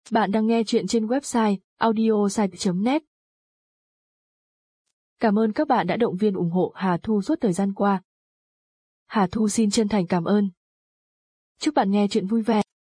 Bạn đang nghe chuyện trên website audiosite.net. Cảm ơn các bạn đã động viên ủng hộ Hà Thu suốt thời gian qua. Hà Thu xin chân thành cảm ơn. Chúc bạn nghe chuyện vui vẻ.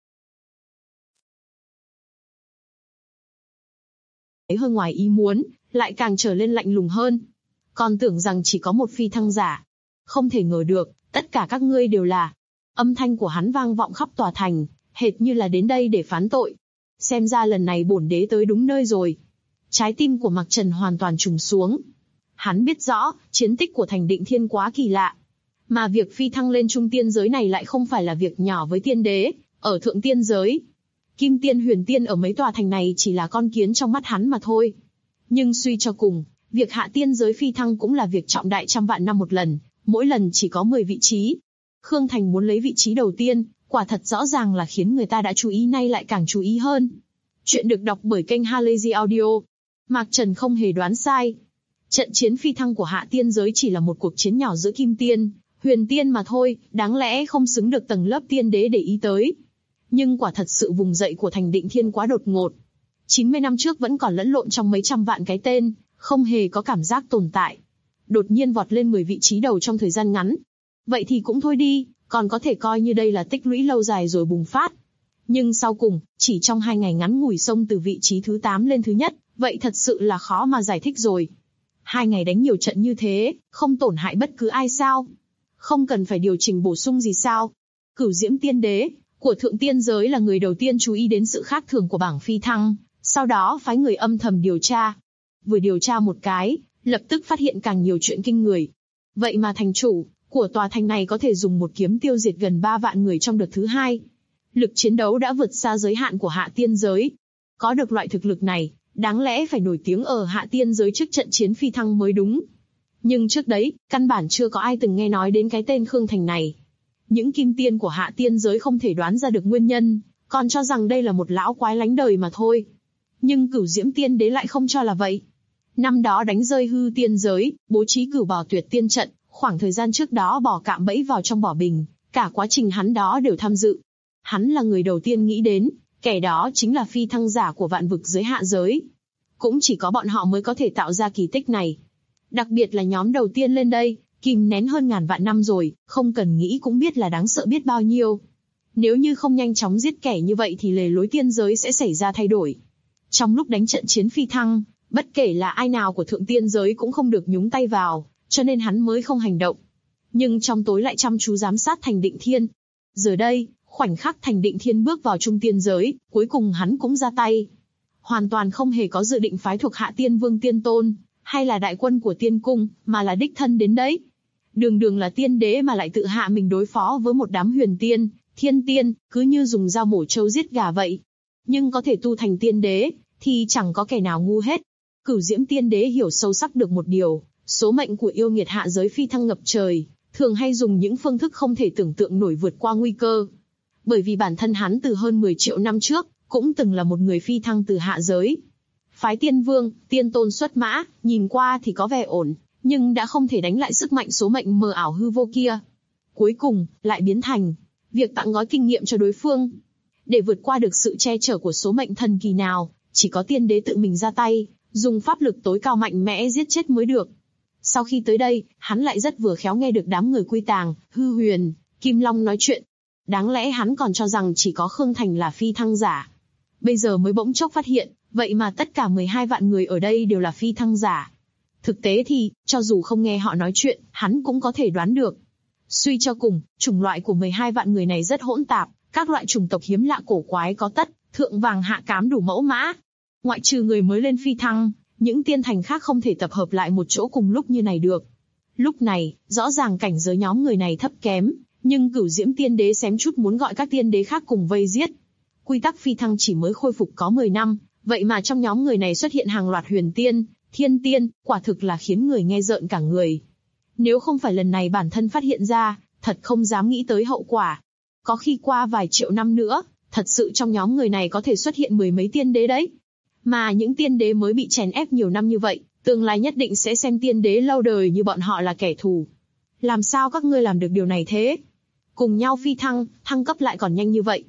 Hơn ngoài ý muốn, lại càng trở lên lạnh lùng hơn. Còn tưởng rằng chỉ có một phi thăng giả. Không thể ngờ được, tất cả các ngươi đều là. Âm thanh của hắn vang vọng khắp tòa thành, hệt như là đến đây để phán tội. Xem ra lần này bổn đế tới đúng nơi rồi. Trái tim của Mạc Trần hoàn toàn trùng xuống. Hắn biết rõ, chiến tích của thành Định Thiên quá kỳ lạ. Mà việc phi thăng lên trung tiên giới này lại không phải là việc nhỏ với tiên đế, ở thượng tiên giới. Kim tiên huyền tiên ở mấy tòa thành này chỉ là con kiến trong mắt hắn mà thôi. Nhưng suy cho cùng, việc hạ tiên giới phi thăng cũng là việc trọng đại trăm vạn năm một lần, mỗi lần chỉ có 10 vị trí. Khương Thành muốn lấy vị trí đầu tiên, quả thật rõ ràng là khiến người ta đã chú ý nay lại càng chú ý hơn. Chuyện được đọc bởi kênh Halazy Audio. Mạc Trần không hề đoán sai. Trận chiến phi thăng của hạ tiên giới chỉ là một cuộc chiến nhỏ giữa kim tiên, huyền tiên mà thôi, đáng lẽ không xứng được tầng lớp tiên đế để ý tới. Nhưng quả thật sự vùng dậy của thành Định Thiên quá đột ngột. 90 năm trước vẫn còn lẫn lộn trong mấy trăm vạn cái tên, không hề có cảm giác tồn tại. Đột nhiên vọt lên 10 vị trí đầu trong thời gian ngắn. Vậy thì cũng thôi đi, còn có thể coi như đây là tích lũy lâu dài rồi bùng phát. Nhưng sau cùng, chỉ trong 2 ngày ngắn ngủi xông từ vị trí thứ 8 lên thứ nhất, vậy thật sự là khó mà giải thích rồi. 2 ngày đánh nhiều trận như thế, không tổn hại bất cứ ai sao? Không cần phải điều chỉnh bổ sung gì sao? Cửu Diễm Tiên Đế của thượng tiên giới là người đầu tiên chú ý đến sự khác thường của bảng phi thăng, sau đó phái người âm thầm điều tra. Vừa điều tra một cái, lập tức phát hiện càng nhiều chuyện kinh người. Vậy mà thành chủ của tòa thành này có thể dùng một kiếm tiêu diệt gần 3 vạn người trong đợt thứ 2. Lực chiến đấu đã vượt xa giới hạn của hạ tiên giới. Có được loại thực lực này, đáng lẽ phải nổi tiếng ở hạ tiên giới trước trận chiến phi thăng mới đúng. Nhưng trước đấy, căn bản chưa có ai từng nghe nói đến cái tên Khương Thành này. Những kim tiên của hạ tiên giới không thể đoán ra được nguyên nhân, còn cho rằng đây là một lão quái lánh đời mà thôi. Nhưng Cửu Diễm Tiên Đế lại không cho là vậy. Năm đó đánh rơi hư tiên giới, bố trí cửu bảo tuyệt tiên trận, khoảng thời gian trước đó bỏ cạm bẫy vào trong bỏ bình, cả quá trình hắn đó đều tham dự. Hắn là người đầu tiên nghĩ đến, kẻ đó chính là phi thăng giả của vạn vực giới hạ giới. Cũng chỉ có bọn họ mới có thể tạo ra kỳ tích này. Đặc biệt là nhóm đầu tiên lên đây, kìm nén hơn ngàn vạn năm rồi, không cần nghĩ cũng biết là đáng sợ biết bao nhiêu. Nếu như không nhanh chóng giết kẻ như vậy thì lề lối tiên giới sẽ xảy ra thay đổi. Trong lúc đánh trận chiến phi thăng, bất kể là ai nào của thượng tiên giới cũng không được nhúng tay vào, cho nên hắn mới không hành động. Nhưng trong tối lại chăm chú giám sát thành Định Thiên. Giờ đây, khoảnh khắc thành Định Thiên bước vào trung tiên giới, cuối cùng hắn cũng ra tay. Hoàn toàn không hề có dự định phái thuộc hạ tiên vương tiên tôn, hay là đại quân của tiên cung, mà là đích thân đến đấy. Đường đường là tiên đế mà lại tự hạ mình đối phó với một đám huyền tiên, thiên tiên, cứ như dùng dao mổ trâu giết gà vậy. Nhưng có thể tu thành tiên đế, thì chẳng có kẻ nào ngu hết. Cửu Diễm Tiên Đế hiểu sâu sắc được một điều, số mệnh của yêu nghiệt hạ giới phi thăng ngập trời, thường hay dùng những phương thức không thể tưởng tượng nổi vượt qua nguy cơ. Bởi vì bản thân hắn từ hơn 10 triệu năm trước, cũng từng là một người phi thăng từ hạ giới. Phái tiên vương, tiên tôn xuất mã, nhìn qua thì có vẻ ổn, nhưng đã không thể đánh lại sức mạnh số mệnh mờ ảo hư vô kia. Cuối cùng, lại biến thành việc tặng gói kinh nghiệm cho đối phương. Để vượt qua được sự che chở của số mệnh thần kỳ nào, chỉ có tiên đế tự mình ra tay, dùng pháp lực tối cao mạnh mẽ giết chết mới được. Sau khi tới đây, hắn lại rất vừa khéo nghe được đám người Quy Tàng, Hư Huyền, Kim Long nói chuyện. Đáng lẽ hắn còn cho rằng chỉ có Khương Thành là phi thăng giả. Bây giờ mới bỗng chốc phát hiện, vậy mà tất cả 12 vạn người ở đây đều là phi thăng giả. Thực tế thì, cho dù không nghe họ nói chuyện, hắn cũng có thể đoán được. Suy cho cùng, chủng loại của 12 vạn người này rất hỗn tạp, các loại chủng tộc hiếm lạ cổ quái có tất, thượng vàng hạ cám đủ mẫu mã. Ngoại trừ người mới lên phi thăng, những tiên thành khác không thể tập hợp lại một chỗ cùng lúc như này được. Lúc này, rõ ràng cảnh giới nhóm người này thấp kém, nhưng Cửu Diễm Tiên Đế xém chút muốn gọi các tiên đế khác cùng vây giết. Quy tắc phi thăng chỉ mới khôi phục có 10 năm, vậy mà trong nhóm người này xuất hiện hàng loạt huyền tiên, thiên tiên, quả thực là khiến người nghe rợn cả người. Nếu không phải lần này bản thân phát hiện ra, thật không dám nghĩ tới hậu quả. Có khi qua vài triệu năm nữa, thật sự trong nhóm người này có thể xuất hiện 10 mấy tiên đế đấy. Mà những tiên đế mới bị chèn ép nhiều năm như vậy, tương lai nhất định sẽ xem tiên đế lâu đời như bọn họ là kẻ thù. Làm sao các ngươi làm được điều này thế? Cùng nhau phi thăng, thăng cấp lại còn nhanh như vậy.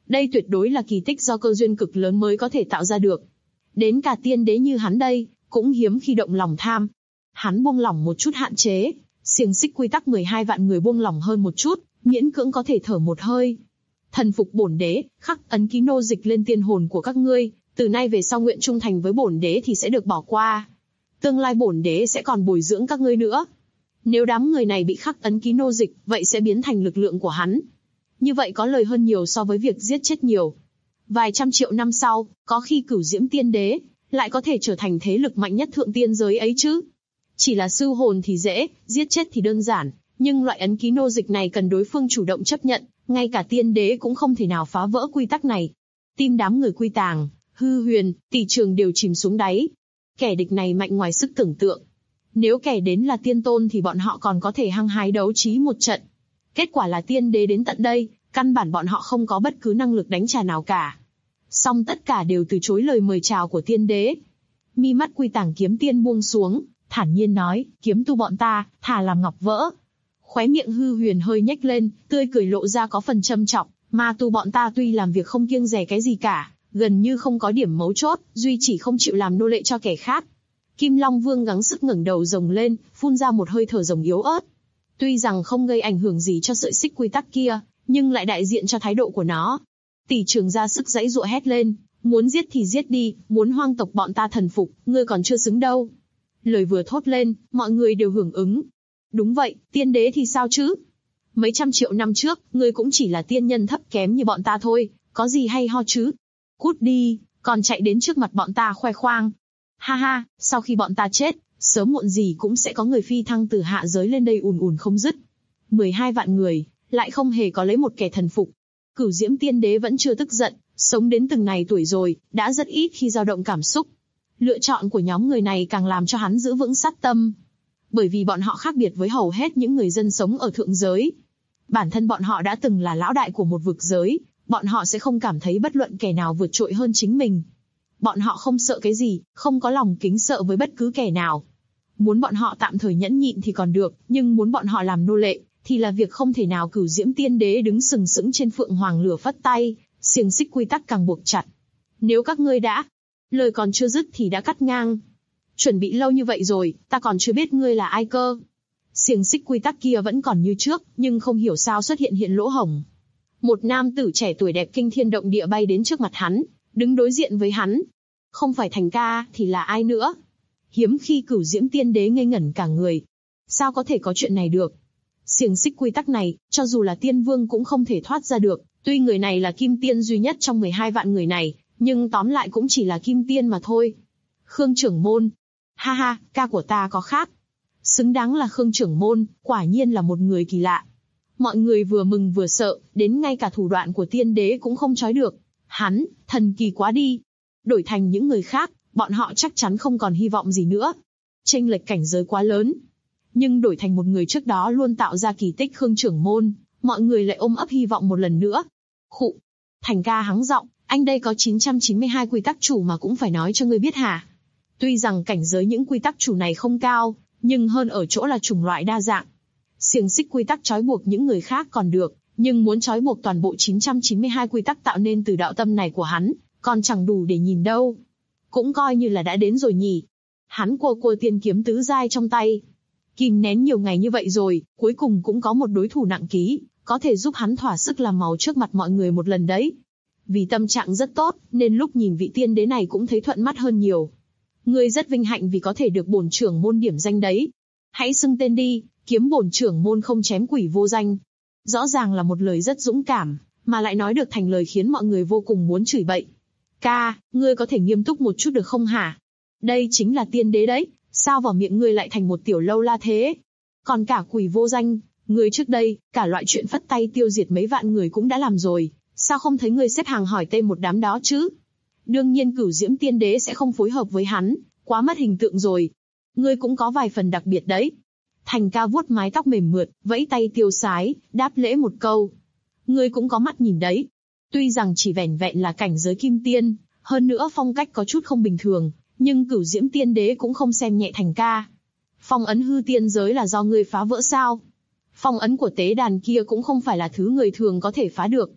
Đây tuyệt đối là kỳ tích do cơ duyên cực lớn mới có thể tạo ra được. Đến cả tiên đế như hắn đây, cũng hiếm khi động lòng tham. Hắn buông lỏng một chút hạn chế, xiềng xích quy tắc 12 vạn người buông lỏng hơn một chút, miễn cưỡng có thể thở một hơi. Thần phục bổn đế, khắc ấn ký nô dịch lên tiên hồn của các ngươi, từ nay về sau nguyện trung thành với bổn đế thì sẽ được bỏ qua. Tương lai bổn đế sẽ còn bồi dưỡng các ngươi nữa. Nếu đám người này bị khắc ấn ký nô dịch, vậy sẽ biến thành lực lượng của hắn. Như vậy có lời hơn nhiều so với việc giết chết nhiều. Vài trăm triệu năm sau, có khi Cửu Diễm Tiên Đế lại có thể trở thành thế lực mạnh nhất thượng tiên giới ấy chứ. Chỉ là sư hồn thì dễ, giết chết thì đơn giản, nhưng loại ấn ký nô dịch này cần đối phương chủ động chấp nhận, ngay cả tiên đế cũng không thể nào phá vỡ quy tắc này. Tim đám người Quy Tàng, Hư Huyền, Tỷ Trường đều chìm xuống đáy. Kẻ địch này mạnh ngoài sức tưởng tượng. Nếu kẻ đến là tiên tôn thì bọn họ còn có thể hăng hái đấu trí một trận. Kết quả là tiên đế đến tận đây, căn bản bọn họ không có bất cứ năng lực đánh trả nào cả. Song tất cả đều từ chối lời mời chào của tiên đế. Mi mắt Quy Tàng kiếm tiên buông xuống, thản nhiên nói, kiếm tu bọn ta, thà làm ngọc vỡ. Khóe miệng Hư Huyền hơi nhếch lên, tươi cười lộ ra có phần châm trọng, ma tu bọn ta tuy làm việc không kiêng dè cái gì cả, gần như không có điểm mấu chốt, duy chỉ không chịu làm nô lệ cho kẻ khác. Kim Long Vương gắng sức ngẩng đầu rồng lên, phun ra một hơi thở rồng yếu ớt. Tuy rằng không gây ảnh hưởng gì cho sợi xích quy tắc kia, nhưng lại đại diện cho thái độ của nó. Tỷ Trường ra sức giãy giụa hét lên, muốn giết thì giết đi, muốn hoang tộc bọn ta thần phục, ngươi còn chưa xứng đâu. Lời vừa thốt lên, mọi người đều hưởng ứng. Đúng vậy, tiên đế thì sao chứ? Mấy trăm triệu năm trước, ngươi cũng chỉ là tiên nhân thấp kém như bọn ta thôi, có gì hay ho chứ? Cút đi, còn chạy đến trước mặt bọn ta khoe khoang. Ha ha, sau khi bọn ta chết, sớm muộn gì cũng sẽ có người phi thăng từ hạ giới lên đây ùn ùn không dứt. 12 vạn người, lại không hề có lấy một kẻ thần phục. Cửu Diễm Tiên Đế vẫn chưa tức giận, sống đến từng này tuổi rồi, đã rất ít khi dao động cảm xúc. Lựa chọn của nhóm người này càng làm cho hắn giữ vững sát tâm. Bởi vì bọn họ khác biệt với hầu hết những người dân sống ở thượng giới. Bản thân bọn họ đã từng là lão đại của một vực giới, bọn họ sẽ không cảm thấy bất luận kẻ nào vượt trội hơn chính mình. Bọn họ không sợ cái gì, không có lòng kính sợ với bất cứ kẻ nào. Muốn bọn họ tạm thời nhẫn nhịn thì còn được, nhưng muốn bọn họ làm nô lệ, thì là việc không thể nào. Cửu Diễm Tiên Đế đứng sừng sững trên phượng hoàng lửa phất tay, xiềng xích quy tắc càng buộc chặt. Nếu các ngươi đã, lời còn chưa dứt thì đã cắt ngang. Chuẩn bị lâu như vậy rồi, ta còn chưa biết ngươi là ai cơ. Xiềng xích quy tắc kia vẫn còn như trước, nhưng không hiểu sao xuất hiện lỗ hổng. Một nam tử trẻ tuổi đẹp kinh thiên động địa bay đến trước mặt hắn, đứng đối diện với hắn. Không phải Thành Ca, thì là ai nữa? Hiếm khi Cửu Diễm Tiên Đế ngây ngẩn cả người. Sao có thể có chuyện này được? Xiềng xích quy tắc này, cho dù là tiên vương cũng không thể thoát ra được. Tuy người này là kim tiên duy nhất trong 12 vạn người này, nhưng tóm lại cũng chỉ là kim tiên mà thôi. Khương trưởng môn. Ha ha, ca của ta có khác. Xứng đáng là Khương trưởng môn, quả nhiên là một người kỳ lạ. Mọi người vừa mừng vừa sợ, đến ngay cả thủ đoạn của tiên đế cũng không trói được. Hắn, thần kỳ quá đi. Đổi thành những người khác, bọn họ chắc chắn không còn hy vọng gì nữa. Chênh lệch cảnh giới quá lớn. Nhưng đổi thành một người trước đó luôn tạo ra kỳ tích Khương trưởng môn, mọi người lại ôm ấp hy vọng một lần nữa. Khụ. Thành Ca hắng giọng, anh đây có 992 quy tắc chủ mà cũng phải nói cho ngươi biết hả? Tuy rằng cảnh giới những quy tắc chủ này không cao, nhưng hơn ở chỗ là chủng loại đa dạng. Xiềng xích quy tắc trói buộc những người khác còn được, nhưng muốn trói buộc toàn bộ 992 quy tắc tạo nên từ đạo tâm này của hắn, còn chẳng đủ để nhìn đâu. Cũng coi như là đã đến rồi nhỉ. Hắn cua tiên kiếm tứ giai trong tay. Kìm nén nhiều ngày như vậy rồi, cuối cùng cũng có một đối thủ nặng ký, có thể giúp hắn thỏa sức làm màu trước mặt mọi người một lần đấy. Vì tâm trạng rất tốt, nên lúc nhìn vị tiên đế này cũng thấy thuận mắt hơn nhiều. Ngươi rất vinh hạnh vì có thể được bổn trưởng môn điểm danh đấy. Hãy xưng tên đi, kiếm bổn trưởng môn không chém quỷ vô danh. Rõ ràng là một lời rất dũng cảm, mà lại nói được thành lời khiến mọi người vô cùng muốn chửi bậy. Ca, ngươi có thể nghiêm túc một chút được không hả? Đây chính là tiên đế đấy, sao vào miệng ngươi lại thành một tiểu lâu la thế? Còn cả quỷ vô danh, ngươi trước đây, cả loại chuyện phất tay tiêu diệt mấy vạn người cũng đã làm rồi, sao không thấy ngươi xếp hàng hỏi tên một đám đó chứ? Đương nhiên Cửu Diễm Tiên Đế sẽ không phối hợp với hắn, quá mất hình tượng rồi. Ngươi cũng có vài phần đặc biệt đấy. Thành Ca vuốt mái tóc mềm mượt, vẫy tay tiêu sái, đáp lễ một câu. Ngươi cũng có mắt nhìn đấy. Tuy rằng chỉ vẻn vẹn là cảnh giới kim tiên, hơn nữa phong cách có chút không bình thường, nhưng Cửu Diễm Tiên Đế cũng không xem nhẹ Thành Ca. Phong ấn hư tiên giới là do ngươi phá vỡ sao? Phong ấn của tế đàn kia cũng không phải là thứ người thường có thể phá được.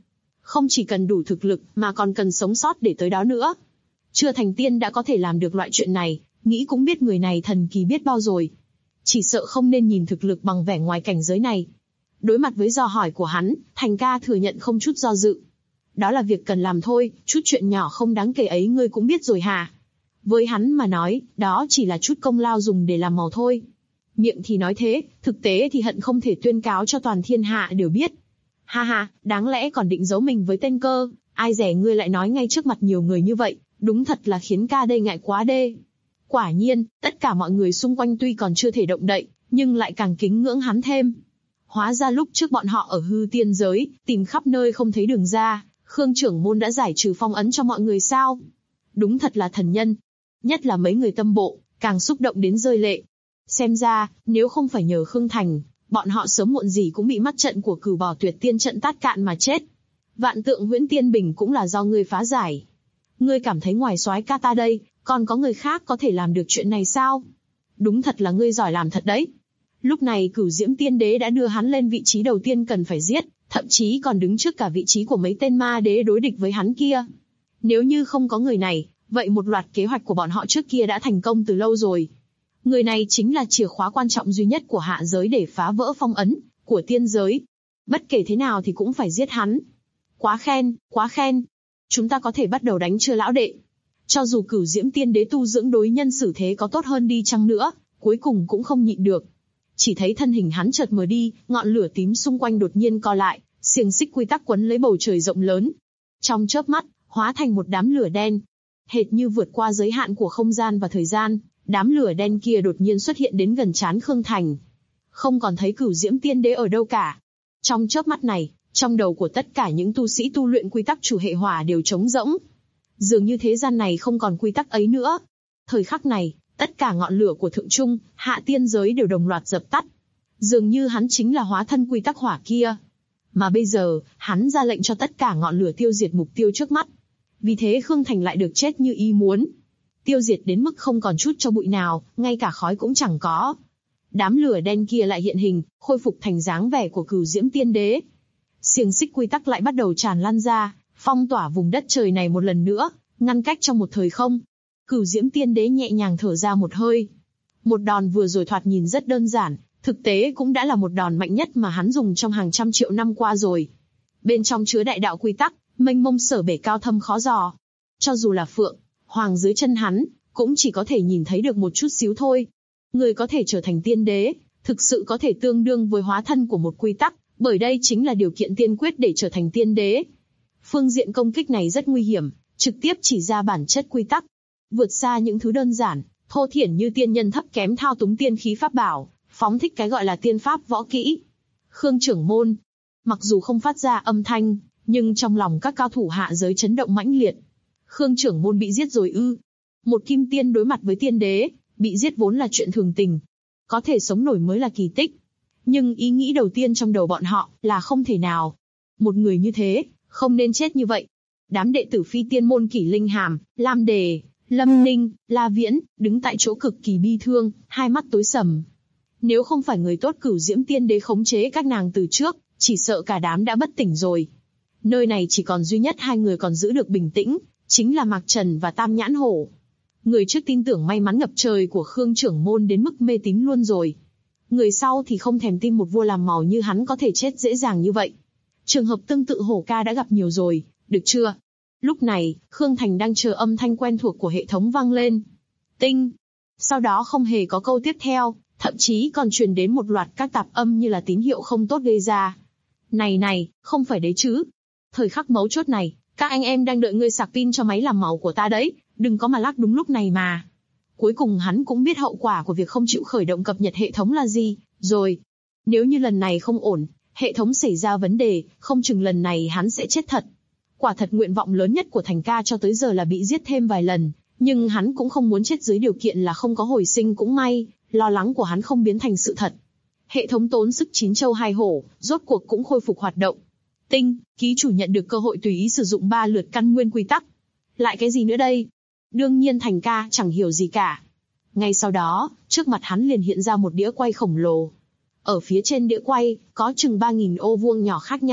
Không chỉ cần đủ thực lực, mà còn cần sống sót để tới đó nữa. Chưa thành tiên đã có thể làm được loại chuyện này, nghĩ cũng biết người này thần kỳ biết bao rồi. Chỉ sợ không nên nhìn thực lực bằng vẻ ngoài cảnh giới này. Đối mặt với dò hỏi của hắn, Thành ca thừa nhận không chút do dự. Đó là việc cần làm thôi, chút chuyện nhỏ không đáng kể ấy ngươi cũng biết rồi hả? Với hắn mà nói, đó chỉ là chút công lao dùng để làm màu thôi. Miệng thì nói thế, thực tế thì hận không thể tuyên cáo cho toàn thiên hạ đều biết. Ha ha, đáng lẽ còn định giấu mình với tên Cơ, ai dè ngươi lại nói ngay trước mặt nhiều người như vậy, đúng thật là khiến ca đây ngại quá đê. Quả nhiên, tất cả mọi người xung quanh tuy còn chưa thể động đậy, nhưng lại càng kính ngưỡng hắn thêm. Hóa ra lúc trước bọn họ ở hư tiên giới, tìm khắp nơi không thấy đường ra, Khương trưởng môn đã giải trừ phong ấn cho mọi người sao? Đúng thật là thần nhân. Nhất là mấy người tâm bộ, càng xúc động đến rơi lệ. Xem ra, nếu không phải nhờ Khương Thành, bọn họ sớm muộn gì cũng bị mắt trận của Cửu Bảo Tuyệt Tiên trận tát cạn mà chết. Vạn Tượng Huyễn Tiên Bình cũng là do ngươi phá giải. Ngươi cảm thấy ngoài soái ca ta đây, còn có người khác có thể làm được chuyện này sao? Đúng thật là ngươi giỏi làm thật đấy. Lúc này Cửu Diễm Tiên Đế đã đưa hắn lên vị trí đầu tiên cần phải giết, thậm chí còn đứng trước cả vị trí của mấy tên ma đế đối địch với hắn kia. Nếu như không có người này, vậy một loạt kế hoạch của bọn họ trước kia đã thành công từ lâu rồi. Người này chính là chìa khóa quan trọng duy nhất của hạ giới để phá vỡ phong ấn của tiên giới. Bất kể thế nào thì cũng phải giết hắn. Quá khen, quá khen. Chúng ta có thể bắt đầu đánh chưa lão đệ? Cho dù Cửu Diễm Tiên Đế tu dưỡng đối nhân xử thế có tốt hơn đi chăng nữa, cuối cùng cũng không nhịn được. Chỉ thấy thân hình hắn chợt mờ đi, ngọn lửa tím xung quanh đột nhiên co lại, xiềng xích quy tắc quấn lấy bầu trời rộng lớn. Trong chớp mắt, hóa thành một đám lửa đen. Hệt như vượt qua giới hạn của không gian và thời gian, đám lửa đen kia đột nhiên xuất hiện đến gần trán Khương Thành. Không còn thấy Cửu Diễm Tiên Đế ở đâu cả. Trong chớp mắt này, trong đầu của tất cả những tu sĩ tu luyện quy tắc chủ hệ hỏa đều trống rỗng. Dường như thế gian này không còn quy tắc ấy nữa. Thời khắc này, tất cả ngọn lửa của thượng trung, hạ tiên giới đều đồng loạt dập tắt. Dường như hắn chính là hóa thân quy tắc hỏa kia. Mà bây giờ, hắn ra lệnh cho tất cả ngọn lửa tiêu diệt mục tiêu trước mắt. Vì thế Khương Thành lại được chết như ý muốn. Tiêu diệt đến mức không còn chút cho bụi nào, ngay cả khói cũng chẳng có. Đám lửa đen kia lại hiện hình, khôi phục thành dáng vẻ của Cửu Diễm Tiên Đế. Xiềng xích quy tắc lại bắt đầu tràn lan ra, phong tỏa vùng đất trời này một lần nữa, ngăn cách trong một thời không. Cửu Diễm Tiên Đế nhẹ nhàng thở ra một hơi. Một đòn vừa rồi thoạt nhìn rất đơn giản, thực tế cũng đã là một đòn mạnh nhất mà hắn dùng trong hàng trăm triệu năm qua rồi. Bên trong chứa đại đạo quy tắc, mênh mông sở bể cao thâm khó dò. Cho dù là Phượng Hoàng dưới chân hắn, cũng chỉ có thể nhìn thấy được một chút xíu thôi. Người có thể trở thành tiên đế, thực sự có thể tương đương với hóa thân của một quy tắc, bởi đây chính là điều kiện tiên quyết để trở thành tiên đế. Phương diện công kích này rất nguy hiểm, trực tiếp chỉ ra bản chất quy tắc. Vượt xa những thứ đơn giản, thô thiển như tiên nhân thấp kém thao túng tiên khí pháp bảo, phóng thích cái gọi là tiên pháp võ kỹ. Khương trưởng môn, mặc dù không phát ra âm thanh, nhưng trong lòng các cao thủ hạ giới chấn động mãnh liệt. Khương trưởng môn bị giết rồi ư? Một kim tiên đối mặt với tiên đế, bị giết vốn là chuyện thường tình. Có thể sống nổi mới là kỳ tích. Nhưng ý nghĩ đầu tiên trong đầu bọn họ là không thể nào. Một người như thế, không nên chết như vậy. Đám đệ tử phi tiên môn Kỷ Linh Hàm, Lam Đề, Lâm Ninh, La Viễn, đứng tại chỗ cực kỳ bi thương, hai mắt tối sầm. Nếu không phải người tốt Cửu Diễm Tiên Đế khống chế các nàng từ trước, chỉ sợ cả đám đã bất tỉnh rồi. Nơi này chỉ còn duy nhất hai người còn giữ được bình tĩnh, chính là Mạc Trần và Tam Nhãn Hổ. Người trước tin tưởng may mắn ngập trời của Khương trưởng môn đến mức mê tín luôn rồi. Người sau thì không thèm tin một vua làm màu như hắn có thể chết dễ dàng như vậy. Trường hợp tương tự Hổ ca đã gặp nhiều rồi, được chưa? Lúc này, Khương Thành đang chờ âm thanh quen thuộc của hệ thống vang lên. Tinh. Sau đó không hề có câu tiếp theo, thậm chí còn truyền đến một loạt các tạp âm như là tín hiệu không tốt gây ra. Này, không phải đấy chứ. Thời khắc mấu chốt này, các anh em đang đợi ngươi sạc pin cho máy làm màu của ta đấy, đừng có mà lắc đúng lúc này mà. Cuối cùng hắn cũng biết hậu quả của việc không chịu khởi động cập nhật hệ thống là gì, rồi. Nếu như lần này không ổn, hệ thống xảy ra vấn đề, không chừng lần này hắn sẽ chết thật. Quả thật nguyện vọng lớn nhất của Thành ca cho tới giờ là bị giết thêm vài lần, nhưng hắn cũng không muốn chết dưới điều kiện là không có hồi sinh cũng may, lo lắng của hắn không biến thành sự thật. Hệ thống tốn sức 9 châu 2 hổ, rốt cuộc cũng khôi phục hoạt động. Tinh, ký chủ nhận được cơ hội tùy ý sử dụng 3 lượt căn nguyên quy tắc. Lại cái gì nữa đây? Đương nhiên Thành ca chẳng hiểu gì cả. Ngay sau đó, trước mặt hắn liền hiện ra một đĩa quay khổng lồ. Ở phía trên đĩa quay, có chừng 3.000 ô vuông nhỏ khác nhau,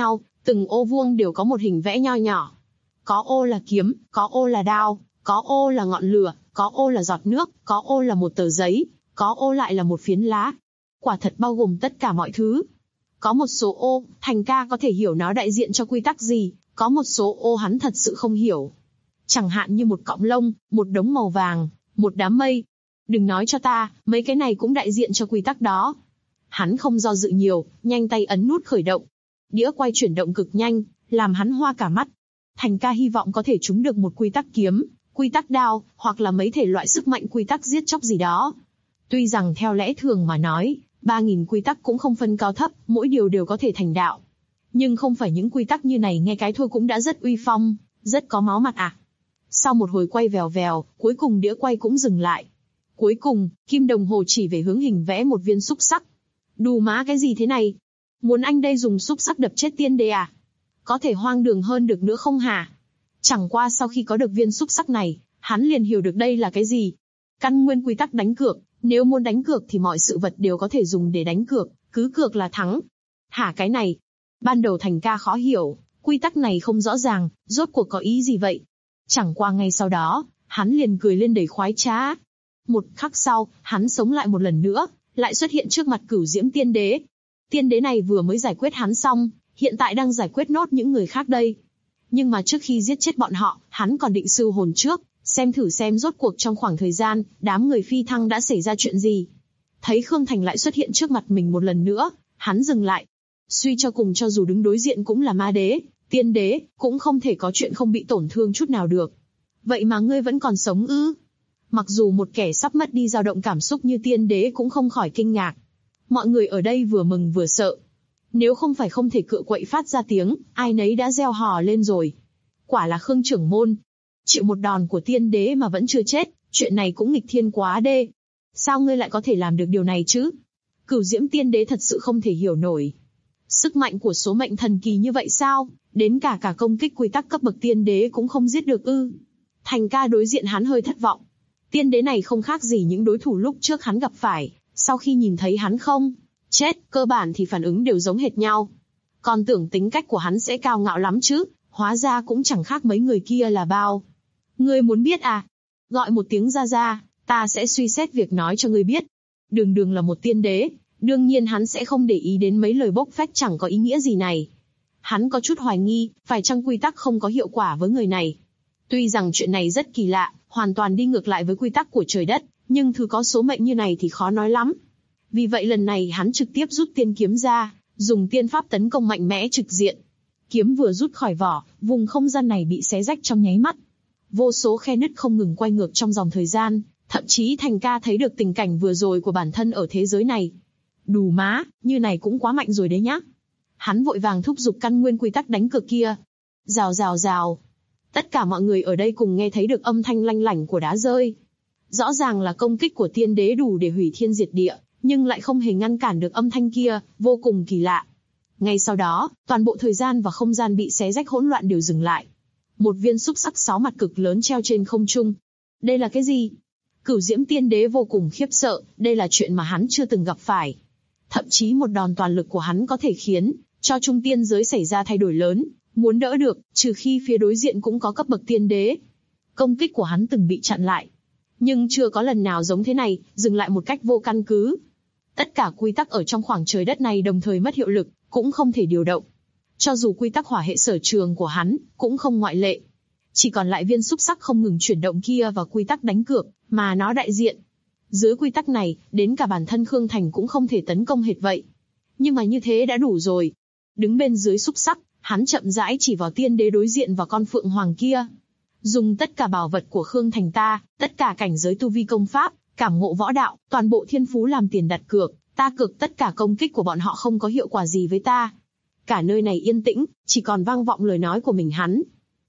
Từng ô vuông đều có một hình vẽ nho nhỏ. Có ô là kiếm, có ô là đao, có ô là ngọn lửa, có ô là giọt nước, có ô là một tờ giấy, có ô lại là một phiến lá. Quả thật bao gồm tất cả mọi thứ. Có một số ô, Thành ca có thể hiểu nó đại diện cho quy tắc gì, có một số ô hắn thật sự không hiểu. Chẳng hạn như một cọng lông, một đống màu vàng, một đám mây. Đừng nói cho ta, mấy cái này cũng đại diện cho quy tắc đó. Hắn không do dự nhiều, nhanh tay ấn nút khởi động. Đĩa quay chuyển động cực nhanh, làm hắn hoa cả mắt. Thành ca hy vọng có thể trúng được một quy tắc kiếm, quy tắc đao, hoặc là mấy thể loại sức mạnh quy tắc giết chóc gì đó. Tuy rằng theo lẽ thường mà nói, 3.000 quy tắc cũng không phân cao thấp, mỗi điều đều có thể thành đạo. Nhưng không phải những quy tắc như này nghe cái thôi cũng đã rất uy phong, rất có máu mặt à. Sau một hồi quay vèo vèo, cuối cùng đĩa quay cũng dừng lại. Cuối cùng, kim đồng hồ chỉ về hướng hình vẽ một viên xúc sắc. Đù má cái gì thế này? Muốn anh đây dùng xúc sắc đập chết tiên đế à? Có thể hoang đường hơn được nữa không hả? Chẳng qua sau khi có được viên xúc sắc này, hắn liền hiểu được đây là cái gì. Căn nguyên quy tắc đánh cược, nếu muốn đánh cược thì mọi sự vật đều có thể dùng để đánh cược, cứ cược là thắng. Hả cái này? Ban đầu Thành ca khó hiểu, quy tắc này không rõ ràng, rốt cuộc có ý gì vậy? Chẳng qua ngay sau đó, hắn liền cười lên đầy khoái trá. Một khắc sau, hắn sống lại một lần nữa, lại xuất hiện trước mặt Cửu Diễm Tiên Đế. Tiên đế này vừa mới giải quyết hắn xong, hiện tại đang giải quyết nốt những người khác đây. Nhưng mà trước khi giết chết bọn họ, hắn còn định siêu hồn trước, xem thử xem rốt cuộc trong khoảng thời gian, đám người phi thăng đã xảy ra chuyện gì. Thấy Khương Thành lại xuất hiện trước mặt mình một lần nữa, hắn dừng lại. Suy cho cùng cho dù đứng đối diện cũng là ma đế, tiên đế, cũng không thể có chuyện không bị tổn thương chút nào được. Vậy mà ngươi vẫn còn sống ư? Mặc dù một kẻ sắp mất đi dao động cảm xúc như tiên đế cũng không khỏi kinh ngạc. Mọi người ở đây vừa mừng vừa sợ. Nếu không phải không thể cựa quậy phát ra tiếng, ai nấy đã reo hò lên rồi. Quả là Khương trưởng môn. Chịu một đòn của tiên đế mà vẫn chưa chết, chuyện này cũng nghịch thiên quá đê. Sao ngươi lại có thể làm được điều này chứ? Cửu Diễm Tiên Đế thật sự không thể hiểu nổi. Sức mạnh của số mệnh thần kỳ như vậy sao? Đến cả công kích quy tắc cấp bậc tiên đế cũng không giết được ư? Thành ca đối diện hắn hơi thất vọng. Tiên đế này không khác gì những đối thủ lúc trước hắn gặp phải, sau khi nhìn thấy hắn không chết, cơ bản thì phản ứng đều giống hệt nhau. Còn tưởng tính cách của hắn sẽ cao ngạo lắm chứ, hóa ra cũng chẳng khác mấy người kia là bao. Ngươi muốn biết à? Gọi một tiếng ra ra, ta sẽ suy xét việc nói cho ngươi biết. Đường đường là một tiên đế, đương nhiên hắn sẽ không để ý đến mấy lời bốc phét chẳng có ý nghĩa gì này. Hắn có chút hoài nghi, phải chăng quy tắc không có hiệu quả với người này. Tuy rằng chuyện này rất kỳ lạ, hoàn toàn đi ngược lại với quy tắc của trời đất, nhưng thứ có số mệnh như này thì khó nói lắm. Vì vậy lần này hắn trực tiếp rút tiên kiếm ra, dùng tiên pháp tấn công mạnh mẽ trực diện. Kiếm vừa rút khỏi vỏ, vùng không gian này bị xé rách trong nháy mắt. Vô số khe nứt không ngừng quay ngược trong dòng thời gian, thậm chí Thành ca thấy được tình cảnh vừa rồi của bản thân ở thế giới này. Đù má, như này cũng quá mạnh rồi đấy nhá. Hắn vội vàng thúc giục căn nguyên quy tắc đánh cược kia. Rào rào rào. Tất cả mọi người ở đây cùng nghe thấy được âm thanh lanh lảnh của đá rơi. Rõ ràng là công kích của tiên đế đủ để hủy thiên diệt địa, nhưng lại không hề ngăn cản được âm thanh kia, vô cùng kỳ lạ. Ngay sau đó, toàn bộ thời gian và không gian bị xé rách hỗn loạn đều dừng lại. Một viên xúc sắc 6 mặt cực lớn treo trên không trung. Đây là cái gì? Cửu Diễm Tiên Đế vô cùng khiếp sợ, đây là chuyện mà hắn chưa từng gặp phải. Thậm chí một đòn toàn lực của hắn có thể khiến cho trung tiên giới xảy ra thay đổi lớn, muốn đỡ được, trừ khi phía đối diện cũng có cấp bậc tiên đế. Công kích của hắn từng bị chặn lại, nhưng chưa có lần nào giống thế này, dừng lại một cách vô căn cứ. Tất cả quy tắc ở trong khoảng trời đất này đồng thời mất hiệu lực, cũng không thể điều động. Cho dù quy tắc hỏa hệ sở trường của hắn, cũng không ngoại lệ. Chỉ còn lại viên xúc sắc không ngừng chuyển động kia và quy tắc đánh cược, mà nó đại diện. Dưới quy tắc này, đến cả bản thân Khương Thành cũng không thể tấn công hệt vậy. Nhưng mà như thế đã đủ rồi. Đứng bên dưới xúc sắc, hắn chậm rãi chỉ vào tiên đế đối diện và con phượng hoàng kia. Dùng tất cả bảo vật của Khương Thành ta, tất cả cảnh giới tu vi công pháp, cảm ngộ võ đạo, toàn bộ thiên phú làm tiền đặt cược, ta cược tất cả công kích của bọn họ không có hiệu quả gì với ta. Cả nơi này yên tĩnh, chỉ còn vang vọng lời nói của mình hắn.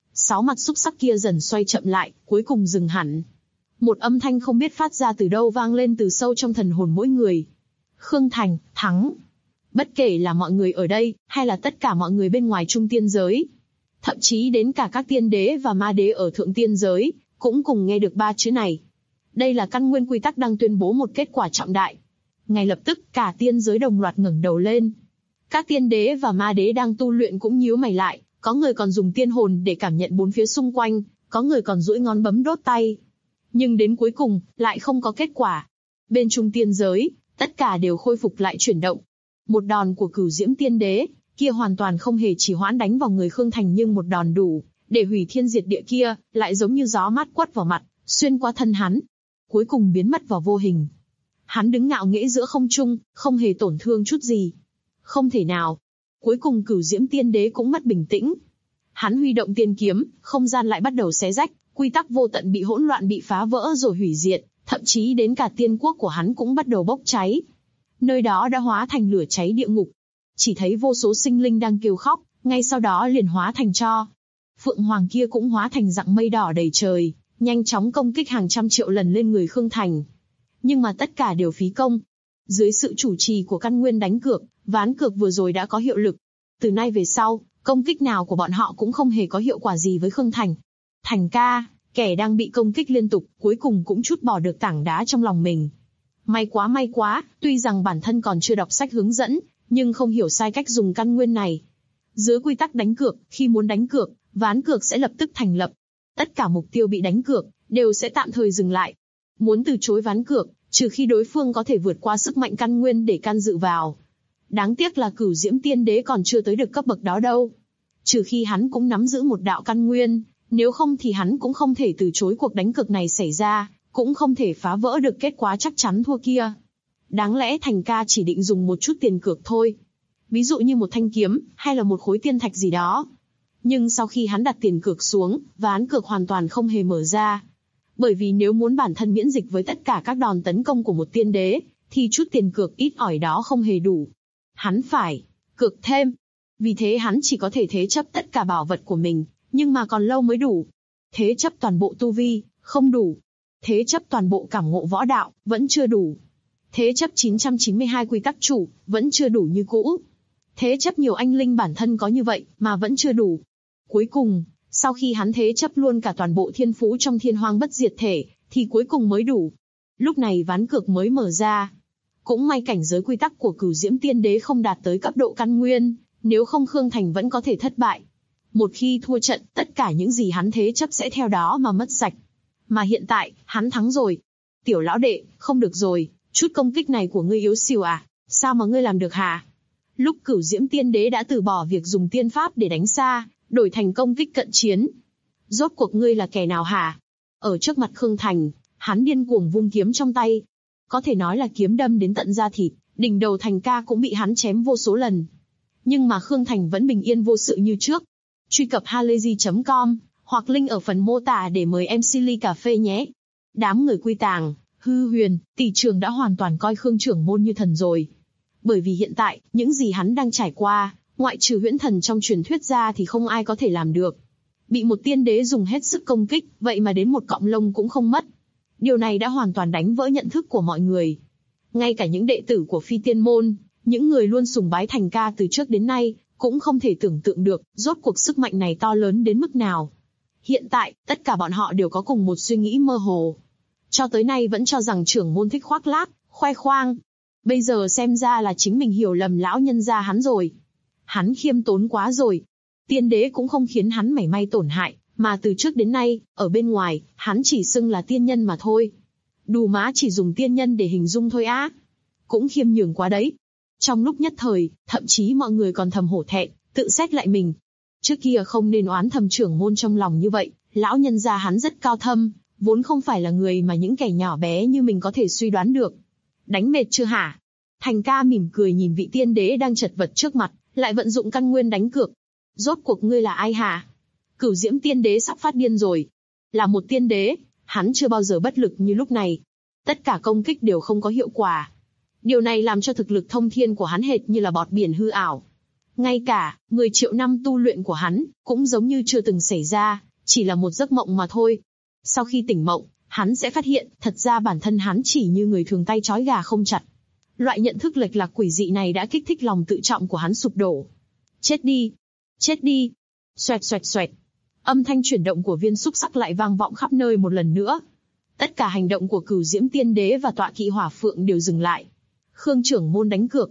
6 mặt xúc sắc kia dần xoay chậm lại, cuối cùng dừng hẳn. Một âm thanh không biết phát ra từ đâu vang lên từ sâu trong thần hồn mỗi người. Khương Thành, thắng. Bất kể là mọi người ở đây, hay là tất cả mọi người bên ngoài trung tiên giới. Thậm chí đến cả các tiên đế và ma đế ở thượng tiên giới, cũng cùng nghe được 3 chữ này. Đây là căn nguyên quy tắc đang tuyên bố một kết quả trọng đại. Ngay lập tức, cả tiên giới đồng loạt ngẩng đầu lên. Các tiên đế và ma đế đang tu luyện cũng nhíu mày lại, có người còn dùng tiên hồn để cảm nhận bốn phía xung quanh, có người còn duỗi ngón bấm đốt tay. Nhưng đến cuối cùng, lại không có kết quả. Bên trung tiên giới, tất cả đều khôi phục lại chuyển động. Một đòn của Cửu Diễm Tiên Đế, kia hoàn toàn không hề trì hoãn đánh vào người Khương Thành, nhưng một đòn đủ để hủy thiên diệt địa kia, lại giống như gió mát quất vào mặt, xuyên qua thân hắn, cuối cùng biến mất vào vô hình. Hắn đứng ngạo nghễ giữa không trung, không hề tổn thương chút gì. Không thể nào. Cuối cùng Cửu Diễm Tiên Đế cũng mất bình tĩnh. Hắn huy động tiên kiếm, không gian lại bắt đầu xé rách, quy tắc vô tận bị hỗn loạn bị phá vỡ rồi hủy diệt, thậm chí đến cả tiên quốc của hắn cũng bắt đầu bốc cháy. Nơi đó đã hóa thành lửa cháy địa ngục. Chỉ thấy vô số sinh linh đang kêu khóc, ngay sau đó liền hóa thành tro. Phượng Hoàng kia cũng hóa thành dặng mây đỏ đầy trời, nhanh chóng công kích hàng trăm triệu lần lên người Khương Thành. Nhưng mà tất cả đều phí công. Dưới sự chủ trì của căn nguyên đánh cược, ván cược vừa rồi đã có hiệu lực. Từ nay về sau, công kích nào của bọn họ cũng không hề có hiệu quả gì với Khương Thành. Thành ca, kẻ đang bị công kích liên tục, cuối cùng cũng trút bỏ được tảng đá trong lòng mình. May quá, tuy rằng bản thân còn chưa đọc sách hướng dẫn, nhưng không hiểu sai cách dùng căn nguyên này. Dưới quy tắc đánh cược, khi muốn đánh cược, ván cược sẽ lập tức thành lập. Tất cả mục tiêu bị đánh cược, đều sẽ tạm thời dừng lại. Muốn từ chối ván cược, trừ khi đối phương có thể vượt qua sức mạnh căn nguyên để can dự vào. Đáng tiếc là Cửu Diễm Tiên Đế còn chưa tới được cấp bậc đó đâu. Trừ khi hắn cũng nắm giữ một đạo căn nguyên, nếu không thì hắn cũng không thể từ chối cuộc đánh cược này xảy ra, cũng không thể phá vỡ được kết quả chắc chắn thua kia. Đáng lẽ Thành ca chỉ định dùng một chút tiền cược thôi. Ví dụ như một thanh kiếm, hay là một khối tiên thạch gì đó. Nhưng sau khi hắn đặt tiền cược xuống, ván cược hoàn toàn không hề mở ra. Bởi vì nếu muốn bản thân miễn dịch với tất cả các đòn tấn công của một tiên đế, thì chút tiền cược ít ỏi đó không hề đủ. Hắn phải cược thêm. Vì thế hắn chỉ có thể thế chấp tất cả bảo vật của mình, nhưng mà còn lâu mới đủ. Thế chấp toàn bộ tu vi, không đủ. Thế chấp toàn bộ cảm ngộ võ đạo, vẫn chưa đủ. Thế chấp 992 quy tắc chủ, vẫn chưa đủ như cũ. Thế chấp nhiều anh linh bản thân có như vậy, mà vẫn chưa đủ. Cuối cùng, sau khi hắn thế chấp luôn cả toàn bộ thiên phú trong thiên hoang bất diệt thể, thì cuối cùng mới đủ. Lúc này ván cược mới mở ra. Cũng may cảnh giới quy tắc của Cửu Diễm Tiên Đế không đạt tới cấp độ căn nguyên, nếu không Khương Thành vẫn có thể thất bại. Một khi thua trận, tất cả những gì hắn thế chấp sẽ theo đó mà mất sạch. Mà hiện tại, hắn thắng rồi. Tiểu lão đệ, không được rồi, chút công kích này của ngươi yếu xìu à, sao mà ngươi làm được hả? Lúc Cửu Diễm Tiên Đế đã từ bỏ việc dùng tiên pháp để đánh xa, đổi thành công kích cận chiến. Rốt cuộc ngươi là kẻ nào hả? Ở trước mặt Khương Thành, hắn điên cuồng vung kiếm trong tay. Có thể nói là kiếm đâm đến tận da thịt, đỉnh đầu Thành ca cũng bị hắn chém vô số lần. Nhưng mà Khương Thành vẫn bình yên vô sự như trước. Truy cập halayzi.com, hoặc link ở phần mô tả để mời MC ly cà phê nhé. Đám người Quy Tàng, Hư Huyền, Tỷ Trường đã hoàn toàn coi Khương trưởng môn như thần rồi. Bởi vì hiện tại, những gì hắn đang trải qua, ngoại trừ huyễn thần trong truyền thuyết ra thì không ai có thể làm được. Bị một tiên đế dùng hết sức công kích, vậy mà đến một cọng lông cũng không mất. Điều này đã hoàn toàn đánh vỡ nhận thức của mọi người. Ngay cả những đệ tử của Phi Tiên Môn, những người luôn sùng bái Thành ca từ trước đến nay, cũng không thể tưởng tượng được, rốt cuộc sức mạnh này to lớn đến mức nào. Hiện tại, tất cả bọn họ đều có cùng một suy nghĩ mơ hồ. Cho tới nay vẫn cho rằng trưởng môn thích khoác lác, khoe khoang. Bây giờ xem ra là chính mình hiểu lầm lão nhân gia hắn rồi. Hắn khiêm tốn quá rồi. Tiên đế cũng không khiến hắn mảy may tổn hại, mà từ trước đến nay, ở bên ngoài, hắn chỉ xưng là tiên nhân mà thôi. Đù má chỉ dùng tiên nhân để hình dung thôi á. Cũng khiêm nhường quá đấy. Trong lúc nhất thời, thậm chí mọi người còn thầm hổ thẹn, tự xét lại mình. Trước kia không nên oán thầm trưởng môn trong lòng như vậy, lão nhân gia hắn rất cao thâm, vốn không phải là người mà những kẻ nhỏ bé như mình có thể suy đoán được. Đánh mệt chưa hả? Thành ca mỉm cười nhìn vị tiên đế đang chật vật trước mặt, lại vận dụng căn nguyên đánh cược. Rốt cuộc ngươi là ai hả? Cửu Diễm Tiên Đế sắp phát điên rồi. Là một tiên đế, hắn chưa bao giờ bất lực như lúc này. Tất cả công kích đều không có hiệu quả. Điều này làm cho thực lực thông thiên của hắn hệt như là bọt biển hư ảo. Ngay cả 10 triệu năm tu luyện của hắn cũng giống như chưa từng xảy ra, chỉ là một giấc mộng mà thôi. Sau khi tỉnh mộng, hắn sẽ phát hiện thật ra bản thân hắn chỉ như người thường tay trói gà không chặt. Loại nhận thức lệch lạc quỷ dị này đã kích thích lòng tự trọng của hắn sụp đổ. Chết đi! Chết đi! Xoẹt xoẹt xoẹt! Âm thanh chuyển động của viên xúc sắc lại vang vọng khắp nơi một lần nữa. Tất cả hành động của Cửu Diễm Tiên Đế và tọa kỵ Hỏa Phượng đều dừng lại. Khương trưởng môn đánh cược.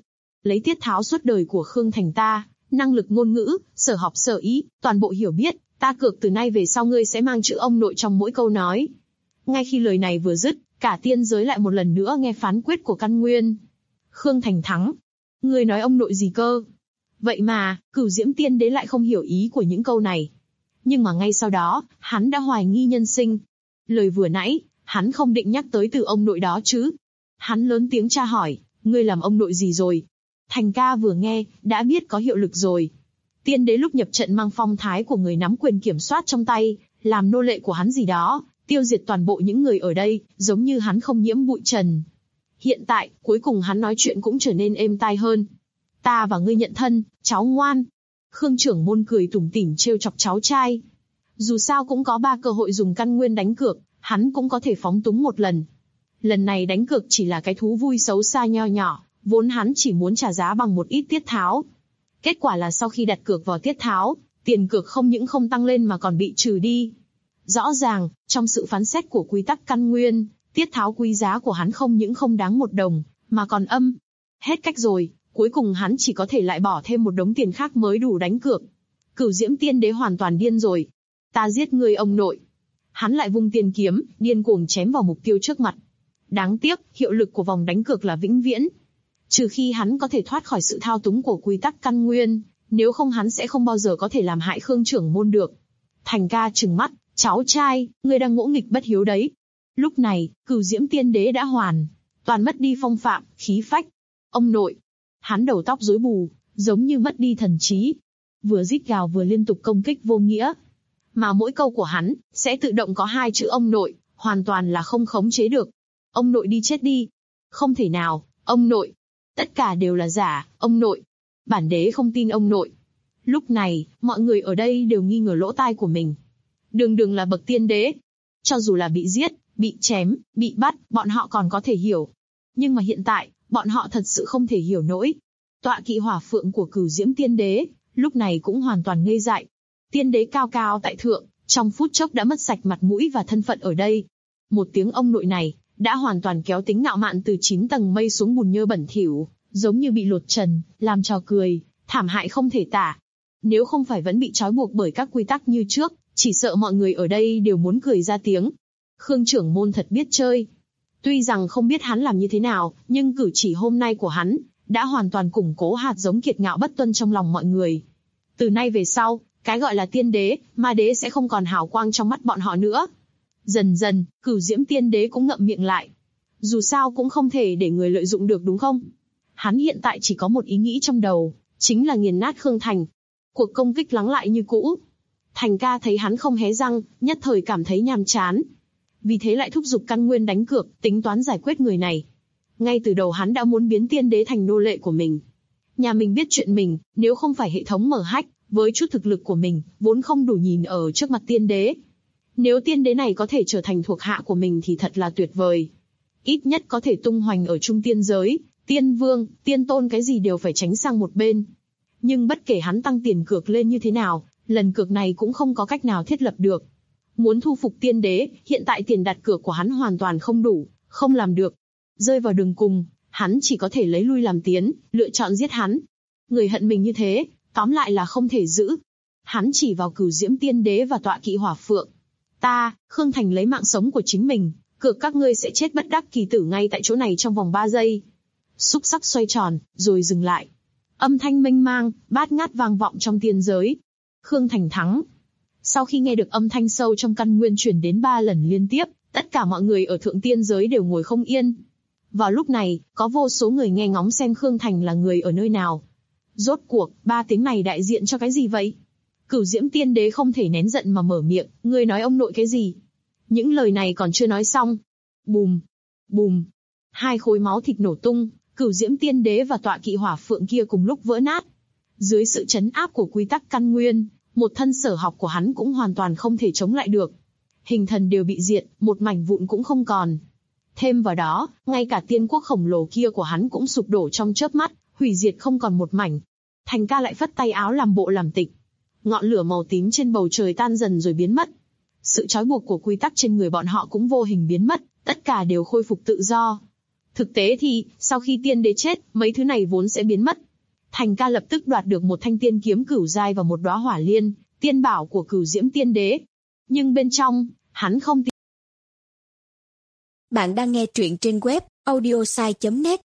lấy tiết tháo suốt đời của Khương Thành ta, năng lực ngôn ngữ, sở học sở ý, toàn bộ hiểu biết, ta cược từ nay về sau ngươi sẽ mang chữ ông nội trong mỗi câu nói. Ngay khi lời này vừa dứt, cả tiên giới lại một lần nữa nghe phán quyết của Căn Nguyên. Khương Thành thắng. Ngươi nói ông nội gì cơ? Vậy mà, Cửu Diễm Tiên Đế lại không hiểu ý của những câu này. Nhưng mà ngay sau đó, hắn đã hoài nghi nhân sinh. Lời vừa nãy, hắn không định nhắc tới từ ông nội đó chứ. Hắn lớn tiếng tra hỏi, ngươi làm ông nội gì rồi? Thành ca vừa nghe, đã biết có hiệu lực rồi. Tiên đế lúc nhập trận mang phong thái của người nắm quyền kiểm soát trong tay, làm nô lệ của hắn gì đó, tiêu diệt toàn bộ những người ở đây, giống như hắn không nhiễm bụi trần. Hiện tại, cuối cùng hắn nói chuyện cũng trở nên êm tai hơn. Ta và ngươi nhận thân, cháu ngoan. Khương trưởng môn cười tủm tỉm trêu chọc cháu trai. Dù sao cũng có 3 cơ hội dùng Căn Nguyên đánh cược, hắn cũng có thể phóng túng một lần. Lần này đánh cược chỉ là cái thú vui xấu xa nho nhỏ, vốn hắn chỉ muốn trả giá bằng một ít tiết tháo. Kết quả là sau khi đặt cược vào tiết tháo, tiền cược không những không tăng lên mà còn bị trừ đi. Rõ ràng, trong sự phán xét của quy tắc Căn Nguyên, tiết tháo quý giá của hắn không những không đáng 1 đồng, mà còn âm. Hết cách rồi, cuối cùng hắn chỉ có thể lại bỏ thêm một đống tiền khác mới đủ đánh cược. Cửu Diễm Tiên Đế hoàn toàn điên rồi. Ta giết ngươi ông nội. Hắn lại vung tiên kiếm, điên cuồng chém vào mục tiêu trước mặt. Đáng tiếc, hiệu lực của vòng đánh cược là vĩnh viễn. Trừ khi hắn có thể thoát khỏi sự thao túng của quy tắc Căn Nguyên, nếu không hắn sẽ không bao giờ có thể làm hại Khương trưởng môn được. Thành ca trừng mắt, cháu trai, ngươi đang ngỗ nghịch bất hiếu đấy. Lúc này, Cửu Diễm Tiên Đế đã hoàn toàn mất đi phong phạm, khí phách. Ông nội. Hắn đầu tóc rối bù, giống như mất đi thần trí. Vừa rít gào vừa liên tục công kích vô nghĩa. Mà mỗi câu của hắn, sẽ tự động có 2 chữ ông nội, hoàn toàn là không khống chế được. Ông nội đi chết đi. Không thể nào, ông nội. Tất cả đều là giả, ông nội. Bản đế không tin ông nội. Lúc này, mọi người ở đây đều nghi ngờ lỗ tai của mình. Đường là bậc tiên đế. Cho dù là bị giết, bị chém, bị bắt, bọn họ còn có thể hiểu. Nhưng mà hiện tại, bọn họ thật sự không thể hiểu nổi. Tọa kỵ hỏa phượng của Cửu Diễm Tiên Đế, lúc này cũng hoàn toàn ngây dại. Tiên đế cao cao tại thượng, trong phút chốc đã mất sạch mặt mũi và thân phận ở đây. Một tiếng ông nội này, đã hoàn toàn kéo tính ngạo mạn từ 9 tầng mây xuống bùn nhơ bẩn thỉu, giống như bị lột trần, làm trò cười, thảm hại không thể tả. Nếu không phải vẫn bị trói buộc bởi các quy tắc như trước, chỉ sợ mọi người ở đây đều muốn cười ra tiếng. Khương trưởng môn thật biết chơi. Tuy rằng không biết hắn làm như thế nào, nhưng cử chỉ hôm nay của hắn, đã hoàn toàn củng cố hạt giống kiệt ngạo bất tuân trong lòng mọi người. Từ nay về sau, cái gọi là tiên đế, ma đế sẽ không còn hào quang trong mắt bọn họ nữa. Dần dần, Cửu Diễm Tiên Đế cũng ngậm miệng lại. Dù sao cũng không thể để người lợi dụng được đúng không? Hắn hiện tại chỉ có một ý nghĩ trong đầu, chính là nghiền nát Khương Thành. Cuộc công kích lắng lại như cũ. Thành ca thấy hắn không hé răng, nhất thời cảm thấy nhàm chán. Vì thế lại thúc giục Căn Nguyên đánh cược, tính toán giải quyết người này. Ngay từ đầu hắn đã muốn biến tiên đế thành nô lệ của mình. Nhà mình biết chuyện mình, nếu không phải hệ thống mở hack, với chút thực lực của mình, vốn không đủ nhìn ở trước mặt tiên đế. Nếu tiên đế này có thể trở thành thuộc hạ của mình thì thật là tuyệt vời. Ít nhất có thể tung hoành ở trung tiên giới, tiên vương, tiên tôn cái gì đều phải tránh sang một bên. Nhưng bất kể hắn tăng tiền cược lên như thế nào, lần cược này cũng không có cách nào thiết lập được. Muốn thu phục tiên đế, hiện tại tiền đặt cược của hắn hoàn toàn không đủ, không làm được. Rơi vào đường cùng, hắn chỉ có thể lấy lui làm tiến, lựa chọn giết hắn. Người hận mình như thế, tóm lại là không thể giữ. Hắn chỉ vào Cửu Diễm Tiên Đế và tọa kỵ hỏa phượng. Ta, Khương Thành lấy mạng sống của chính mình, cược các ngươi sẽ chết bất đắc kỳ tử ngay tại chỗ này trong vòng 3 giây. Xúc sắc xoay tròn, rồi dừng lại. Âm thanh mênh mang, bát ngát vang vọng trong tiên giới. Khương Thành thắng. Sau khi nghe được âm thanh sâu trong Căn Nguyên truyền đến 3 lần liên tiếp, tất cả mọi người ở thượng tiên giới đều ngồi không yên. Vào lúc này, có vô số người nghe ngóng xem Khương Thành là người ở nơi nào. Rốt cuộc, 3 tiếng này đại diện cho cái gì vậy? Cửu Diễm Tiên Đế không thể nén giận mà mở miệng, ngươi nói ông nội cái gì? Những lời này còn chưa nói xong. Bùm, bùm. 2 khối máu thịt nổ tung, Cửu Diễm Tiên Đế và tọa kỵ hỏa phượng kia cùng lúc vỡ nát. Dưới sự trấn áp của quy tắc Căn Nguyên, một thân sở học của hắn cũng hoàn toàn không thể chống lại được. Hình thần đều bị diệt, một mảnh vụn cũng không còn. Thêm vào đó, ngay cả tiên quốc khổng lồ kia của hắn cũng sụp đổ trong chớp mắt, hủy diệt không còn một mảnh. Thành ca lại phất tay áo làm bộ làm tịch. Ngọn lửa màu tím trên bầu trời tan dần rồi biến mất. Sự trói buộc của quy tắc trên người bọn họ cũng vô hình biến mất, tất cả đều khôi phục tự do. Thực tế thì, sau khi tiên đế chết, mấy thứ này vốn sẽ biến mất. Thành ca lập tức đoạt được một thanh tiên kiếm cửu giai và một đóa hỏa liên, tiên bảo của Cửu Diễm Tiên Đế. Nhưng bên trong, hắn không tìm. Bạn đang nghe truyện trên web audiosai.net.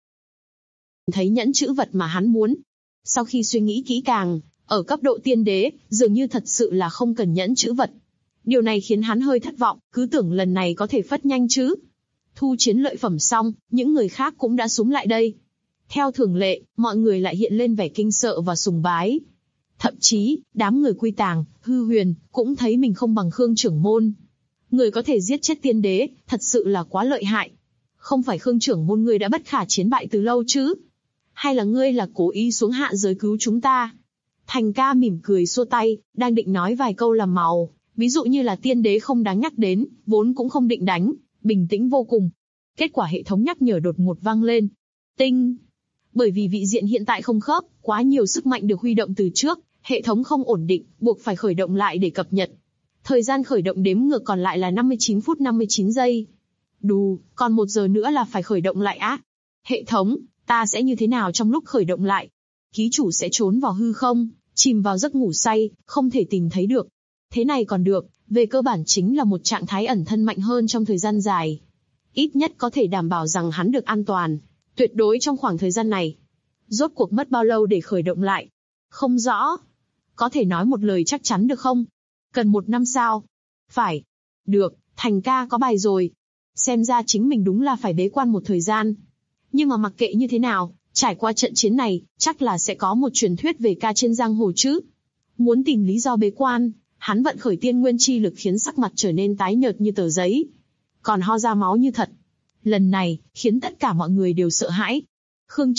Thấy nhẫn chữ vật mà hắn muốn. Sau khi suy nghĩ kỹ càng, ở cấp độ tiên đế, dường như thật sự là không cần nhẫn chữ vật. Điều này khiến hắn hơi thất vọng, cứ tưởng lần này có thể phất nhanh chứ. Thu chiến lợi phẩm xong, những người khác cũng đã xúm lại đây. Theo thường lệ, mọi người lại hiện lên vẻ kinh sợ và sùng bái. Thậm chí, đám người Quy Tàng, Hư Huyền, cũng thấy mình không bằng Khương trưởng môn. Người có thể giết chết tiên đế, thật sự là quá lợi hại. Không phải Khương trưởng môn ngươi đã bất khả chiến bại từ lâu chứ? Hay là ngươi là cố ý xuống hạ giới cứu chúng ta? Thành ca mỉm cười xua tay, đang định nói vài câu làm màu. Ví dụ như là tiên đế không đáng nhắc đến, vốn cũng không định đánh, bình tĩnh vô cùng. Kết quả hệ thống nhắc nhở đột ngột vang lên. Tinh! Bởi vì vị diện hiện tại không khớp, quá nhiều sức mạnh được huy động từ trước, hệ thống không ổn định, buộc phải khởi động lại để cập nhật. Thời gian khởi động đếm ngược còn lại là 59 phút 59 giây. Đù, còn 1 giờ nữa là phải khởi động lại á. Hệ thống, ta sẽ như thế nào trong lúc khởi động lại? Ký chủ sẽ trốn vào hư không, chìm vào giấc ngủ say, không thể tìm thấy được. Thế này còn được, về cơ bản chính là một trạng thái ẩn thân mạnh hơn trong thời gian dài. Ít nhất có thể đảm bảo rằng hắn được an toàn, tuyệt đối trong khoảng thời gian này. Rốt cuộc mất bao lâu để khởi động lại? Không rõ. Có thể nói một lời chắc chắn được không? Cần 1 năm sao? Phải. Được, Thành ca có bài rồi. Xem ra chính mình đúng là phải bế quan một thời gian. Nhưng mà mặc kệ như thế nào, trải qua trận chiến này, chắc là sẽ có một truyền thuyết về ca trên giang hồ chứ. Muốn tìm lý do bế quan, hắn vận khởi tiên nguyên chi lực khiến sắc mặt trở nên tái nhợt như tờ giấy. Còn ho ra máu như thật. Lần này, khiến tất cả mọi người đều sợ hãi. Khương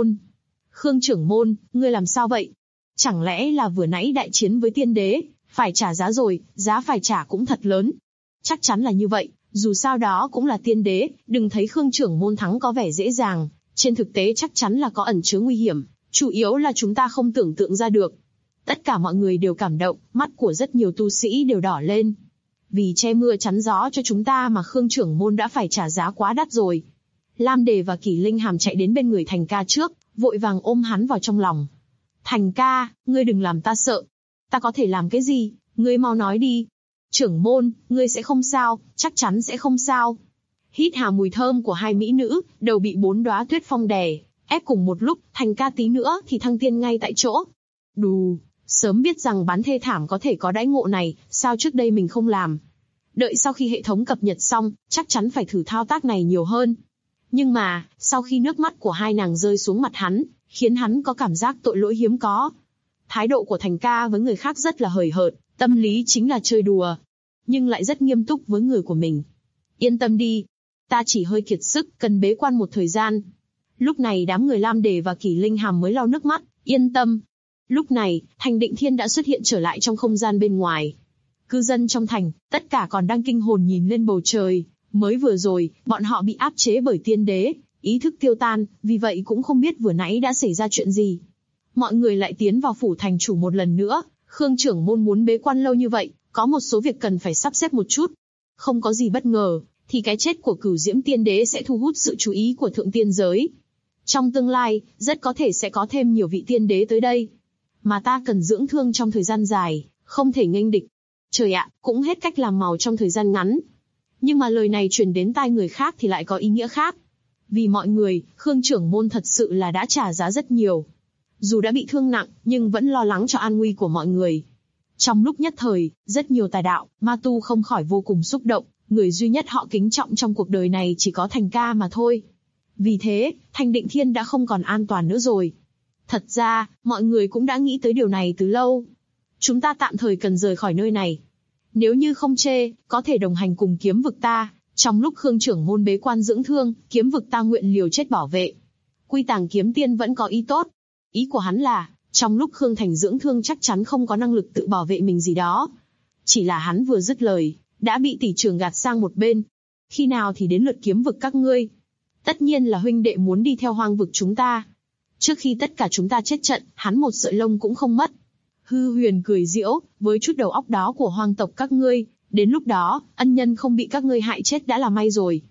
trưởng môn, ngươi làm sao vậy? Chẳng lẽ là vừa nãy đại chiến với tiên đế, phải trả giá rồi, giá phải trả cũng thật lớn. Chắc chắn là như vậy, dù sao đó cũng là tiên đế, đừng thấy Khương trưởng môn thắng có vẻ dễ dàng, trên thực tế chắc chắn là có ẩn chứa nguy hiểm, chủ yếu là chúng ta không tưởng tượng ra được. Tất cả mọi người đều cảm động, mắt của rất nhiều tu sĩ đều đỏ lên. Vì che mưa chắn gió cho chúng ta mà Khương trưởng môn đã phải trả giá quá đắt rồi. Lam Đề và Kỷ Linh Hàm chạy đến bên người Thành ca trước, vội vàng ôm hắn vào trong lòng. Thành ca, ngươi đừng làm ta sợ. Ta có thể làm cái gì, ngươi mau nói đi. Trưởng môn, ngươi sẽ không sao, chắc chắn sẽ không sao. Hít hà mùi thơm của hai mỹ nữ, đầu bị 4 đóa tuyết phong đè, ép cùng một lúc, Thành ca tí nữa thì thăng tiên ngay tại chỗ. Đù, sớm biết rằng bán thê thảm có thể có đãi ngộ này, sao trước đây mình không làm. Đợi sau khi hệ thống cập nhật xong, chắc chắn phải thử thao tác này nhiều hơn. Nhưng mà, sau khi nước mắt của hai nàng rơi xuống mặt hắn, khiến hắn có cảm giác tội lỗi hiếm có. Thái độ của Thành ca với người khác rất là hời hợt, tâm lý chính là chơi đùa, nhưng lại rất nghiêm túc với người của mình. Yên tâm đi, ta chỉ hơi kiệt sức, cần bế quan một thời gian. Lúc này đám người Lam Đề và Kỷ Linh Hàm mới lau nước mắt, yên tâm. Lúc này, Thành Định Thiên đã xuất hiện trở lại trong không gian bên ngoài. Cư dân trong thành, tất cả còn đang kinh hồn nhìn lên bầu trời. Mới vừa rồi, bọn họ bị áp chế bởi tiên đế, ý thức tiêu tan, vì vậy cũng không biết vừa nãy đã xảy ra chuyện gì. Mọi người lại tiến vào phủ thành chủ một lần nữa, Khương trưởng môn muốn bế quan lâu như vậy, có một số việc cần phải sắp xếp một chút. Không có gì bất ngờ, thì cái chết của Cửu Diễm Tiên Đế sẽ thu hút sự chú ý của thượng tiên giới. Trong tương lai, rất có thể sẽ có thêm nhiều vị tiên đế tới đây. Mà ta cần dưỡng thương trong thời gian dài, không thể nghênh địch. Trời ạ, cũng hết cách làm màu trong thời gian ngắn. Nhưng mà lời này truyền đến tai người khác thì lại có ý nghĩa khác. Vì mọi người, Khương trưởng môn thật sự là đã trả giá rất nhiều. Dù đã bị thương nặng, nhưng vẫn lo lắng cho an nguy của mọi người. Trong lúc nhất thời, rất nhiều tà đạo, ma tu không khỏi vô cùng xúc động, người duy nhất họ kính trọng trong cuộc đời này chỉ có Thành ca mà thôi. Vì thế, Thành Định Thiên đã không còn an toàn nữa rồi. Thật ra, mọi người cũng đã nghĩ tới điều này từ lâu. Chúng ta tạm thời cần rời khỏi nơi này. Nếu như không chê, có thể đồng hành cùng kiếm vực ta. Trong lúc Khương trưởng môn bế quan dưỡng thương, kiếm vực ta nguyện liều chết bảo vệ. Quy Tàng kiếm tiên vẫn có ý tốt. Ý của hắn là, trong lúc Khương Thành dưỡng thương chắc chắn không có năng lực tự bảo vệ mình gì đó. Chỉ là hắn vừa dứt lời, đã bị tỷ trưởng gạt sang một bên. Khi nào thì đến lượt kiếm vực các ngươi? Tất nhiên là huynh đệ muốn đi theo hoang vực chúng ta. Trước khi tất cả chúng ta chết trận, hắn một sợi lông cũng không mất. Hư Huyền cười giễu, với chút đầu óc đó của hoang tộc các ngươi, đến lúc đó, ân nhân không bị các ngươi hại chết đã là may rồi.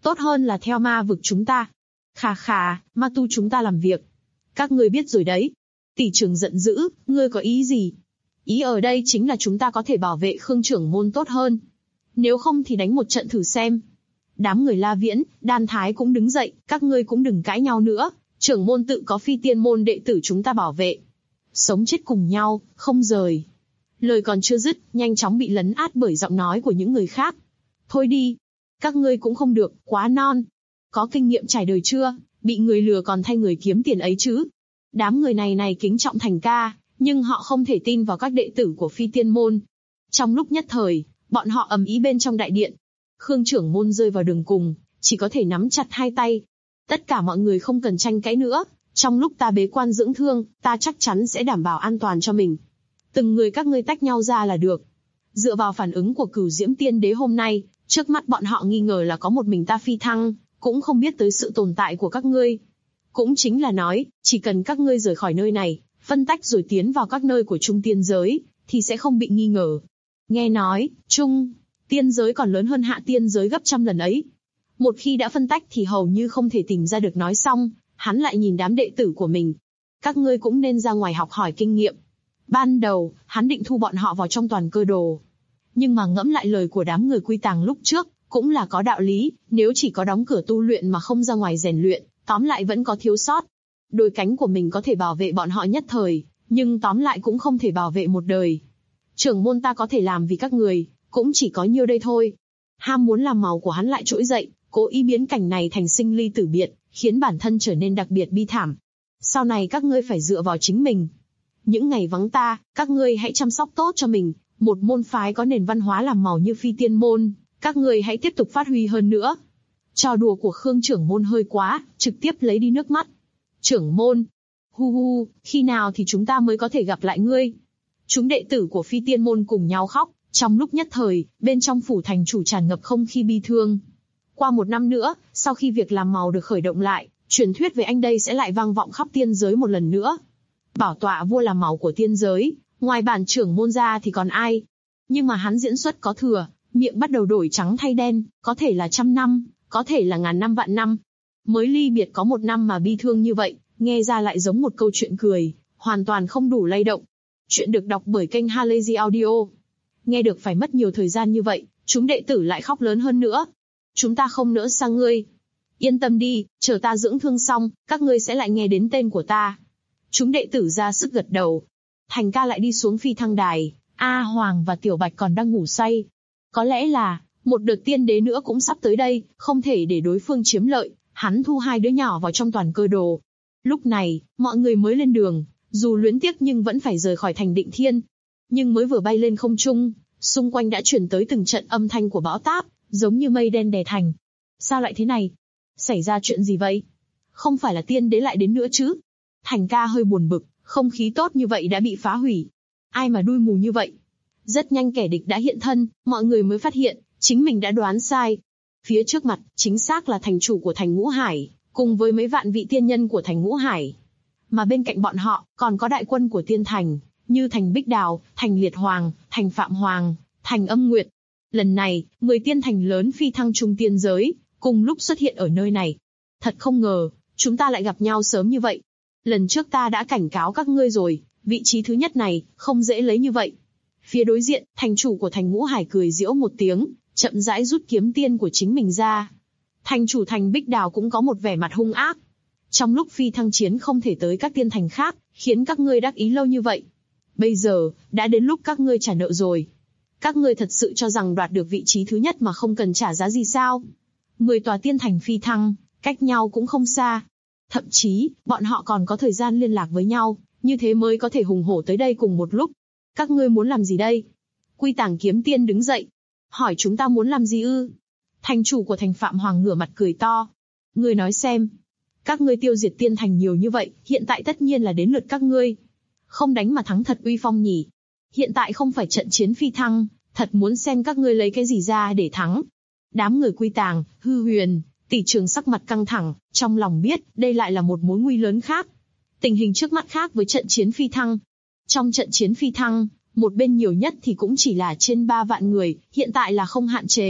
Tốt hơn là theo ma vực chúng ta. Khà khà, ma tu chúng ta làm việc. Các ngươi biết rồi đấy. Tỷ trưởng giận dữ, ngươi có ý gì? Ý ở đây chính là chúng ta có thể bảo vệ Khương trưởng môn tốt hơn. Nếu không thì đánh một trận thử xem. Đám người La Viễn, Đan Thái cũng đứng dậy, các ngươi cũng đừng cãi nhau nữa. Trưởng môn tự có phi tiên môn đệ tử chúng ta bảo vệ. Sống chết cùng nhau, không rời. Lời còn chưa dứt, nhanh chóng bị lấn át bởi giọng nói của những người khác. Thôi đi. Các ngươi cũng không được, quá non. Có kinh nghiệm trải đời chưa, bị người lừa còn thay người kiếm tiền ấy chứ. Đám người này kính trọng Thành ca, nhưng họ không thể tin vào các đệ tử của phi tiên môn. Trong lúc nhất thời, bọn họ ầm ĩ bên trong đại điện. Khương trưởng môn rơi vào đường cùng, chỉ có thể nắm chặt hai tay. Tất cả mọi người không cần tranh cãi nữa, trong lúc ta bế quan dưỡng thương, ta chắc chắn sẽ đảm bảo an toàn cho mình. Từng người các ngươi tách nhau ra là được. Dựa vào phản ứng của Cửu Diễm Tiên Đế hôm nay, trước mắt bọn họ nghi ngờ là có một mình ta phi thăng, cũng không biết tới sự tồn tại của các ngươi. Cũng chính là nói, chỉ cần các ngươi rời khỏi nơi này, phân tách rồi tiến vào các nơi của Trung Tiên Giới, thì sẽ không bị nghi ngờ. Nghe nói, Trung Tiên Giới còn lớn hơn Hạ Tiên Giới gấp trăm lần ấy. Một khi đã phân tách thì hầu như không thể tìm ra được nói xong, hắn lại nhìn đám đệ tử của mình. Các ngươi cũng nên ra ngoài học hỏi kinh nghiệm. Ban đầu, hắn định thu bọn họ vào trong Toàn Cơ Đồ. Nhưng mà ngẫm lại lời của đám người Quy Tàng lúc trước, cũng là có đạo lý, nếu chỉ có đóng cửa tu luyện mà không ra ngoài rèn luyện, tóm lại vẫn có thiếu sót. Đôi cánh của mình có thể bảo vệ bọn họ nhất thời, nhưng tóm lại cũng không thể bảo vệ một đời. Trưởng môn ta có thể làm vì các người, cũng chỉ có nhiêu đây thôi. Ham muốn làm màu của hắn lại trỗi dậy, cố ý biến cảnh này thành sinh ly tử biệt, khiến bản thân trở nên đặc biệt bi thảm. Sau này các ngươi phải dựa vào chính mình. Những ngày vắng ta, các ngươi hãy chăm sóc tốt cho mình. Một môn phái có nền văn hóa làm màu như phi tiên môn, các ngươi hãy tiếp tục phát huy hơn nữa. Trò đùa của Khương trưởng môn hơi quá, trực tiếp lấy đi nước mắt. Trưởng môn, hu hu, khi nào thì chúng ta mới có thể gặp lại ngươi? Chúng đệ tử của phi tiên môn cùng nhau khóc, trong lúc nhất thời, bên trong phủ thành chủ tràn ngập không khí bi thương. Qua một năm nữa, sau khi việc làm màu được khởi động lại, truyền thuyết về anh đây sẽ lại vang vọng khắp tiên giới một lần nữa. Bảo tọa vua làm màu của tiên giới, ngoài bản trưởng môn ra thì còn ai? Nhưng mà hắn diễn xuất có thừa, miệng bắt đầu đổi trắng thay đen, có thể là 100 năm, có thể là ngàn năm vạn năm. Mới ly biệt có một năm mà bi thương như vậy, nghe ra lại giống một câu chuyện cười, hoàn toàn không đủ lay động. Chuyện được đọc bởi kênh Halazy Audio. Nghe được phải mất nhiều thời gian như vậy, chúng đệ tử lại khóc lớn hơn nữa. Chúng ta không nỡ xa ngươi. Yên tâm đi, chờ ta dưỡng thương xong, các ngươi sẽ lại nghe đến tên của ta. Chúng đệ tử ra sức gật đầu. Thành ca lại đi xuống phi thăng đài, A Hoàng và Tiểu Bạch còn đang ngủ say. Có lẽ là, một đợt tiên đế nữa cũng sắp tới đây, không thể để đối phương chiếm lợi, hắn thu hai đứa nhỏ vào trong Toàn Cơ Đồ. Lúc này, mọi người mới lên đường, dù luyến tiếc nhưng vẫn phải rời khỏi thành Định Thiên. Nhưng mới vừa bay lên không trung, xung quanh đã chuyển tới từng trận âm thanh của bão táp, giống như mây đen đè thành. Sao lại thế này? Xảy ra chuyện gì vậy? Không phải là tiên đế lại đến nữa chứ? Thành ca hơi buồn bực, không khí tốt như vậy đã bị phá hủy. Ai mà đuôi mù như vậy? Rất nhanh kẻ địch đã hiện thân, mọi người mới phát hiện, chính mình đã đoán sai. Phía trước mặt, chính xác là thành chủ của thành Ngũ Hải, cùng với mấy vạn vị tiên nhân của thành Ngũ Hải. Mà bên cạnh bọn họ, còn có đại quân của tiên thành, như thành Bích Đào, thành Liệt Hoàng, thành Phạm Hoàng, thành Âm Nguyệt. Lần này, 10 tiên thành lớn phi thăng trung tiên giới, cùng lúc xuất hiện ở nơi này. Thật không ngờ, chúng ta lại gặp nhau sớm như vậy. Lần trước ta đã cảnh cáo các ngươi rồi, vị trí thứ nhất này, không dễ lấy như vậy. Phía đối diện, thành chủ của thành Ngũ Hải cười giễu một tiếng, chậm rãi rút kiếm tiên của chính mình ra. Thành chủ thành Bích Đào cũng có một vẻ mặt hung ác. Trong lúc phi thăng chiến không thể tới các tiên thành khác, khiến các ngươi đắc ý lâu như vậy. Bây giờ, đã đến lúc các ngươi trả nợ rồi. Các ngươi thật sự cho rằng đoạt được vị trí thứ nhất mà không cần trả giá gì sao? 10 tòa tiên thành phi thăng, cách nhau cũng không xa. Thậm chí, bọn họ còn có thời gian liên lạc với nhau, như thế mới có thể hùng hổ tới đây cùng một lúc. Các ngươi muốn làm gì đây? Quy Tàng kiếm tiên đứng dậy. Hỏi chúng ta muốn làm gì ư? Thành chủ của thành Phạm Hoàng ngửa mặt cười to. Ngươi nói xem. Các ngươi tiêu diệt tiên thành nhiều như vậy, hiện tại tất nhiên là đến lượt các ngươi. Không đánh mà thắng thật uy phong nhỉ. Hiện tại không phải trận chiến phi thăng, thật muốn xem các ngươi lấy cái gì ra để thắng. Đám người Quy Tàng, Hư Huyền, Tỷ Trường sắc mặt căng thẳng, trong lòng biết đây lại là một mối nguy lớn khác. Tình hình trước mắt khác với trận chiến phi thăng. Trong trận chiến phi thăng, một bên nhiều nhất thì cũng chỉ là trên 3 vạn người, hiện tại là không hạn chế,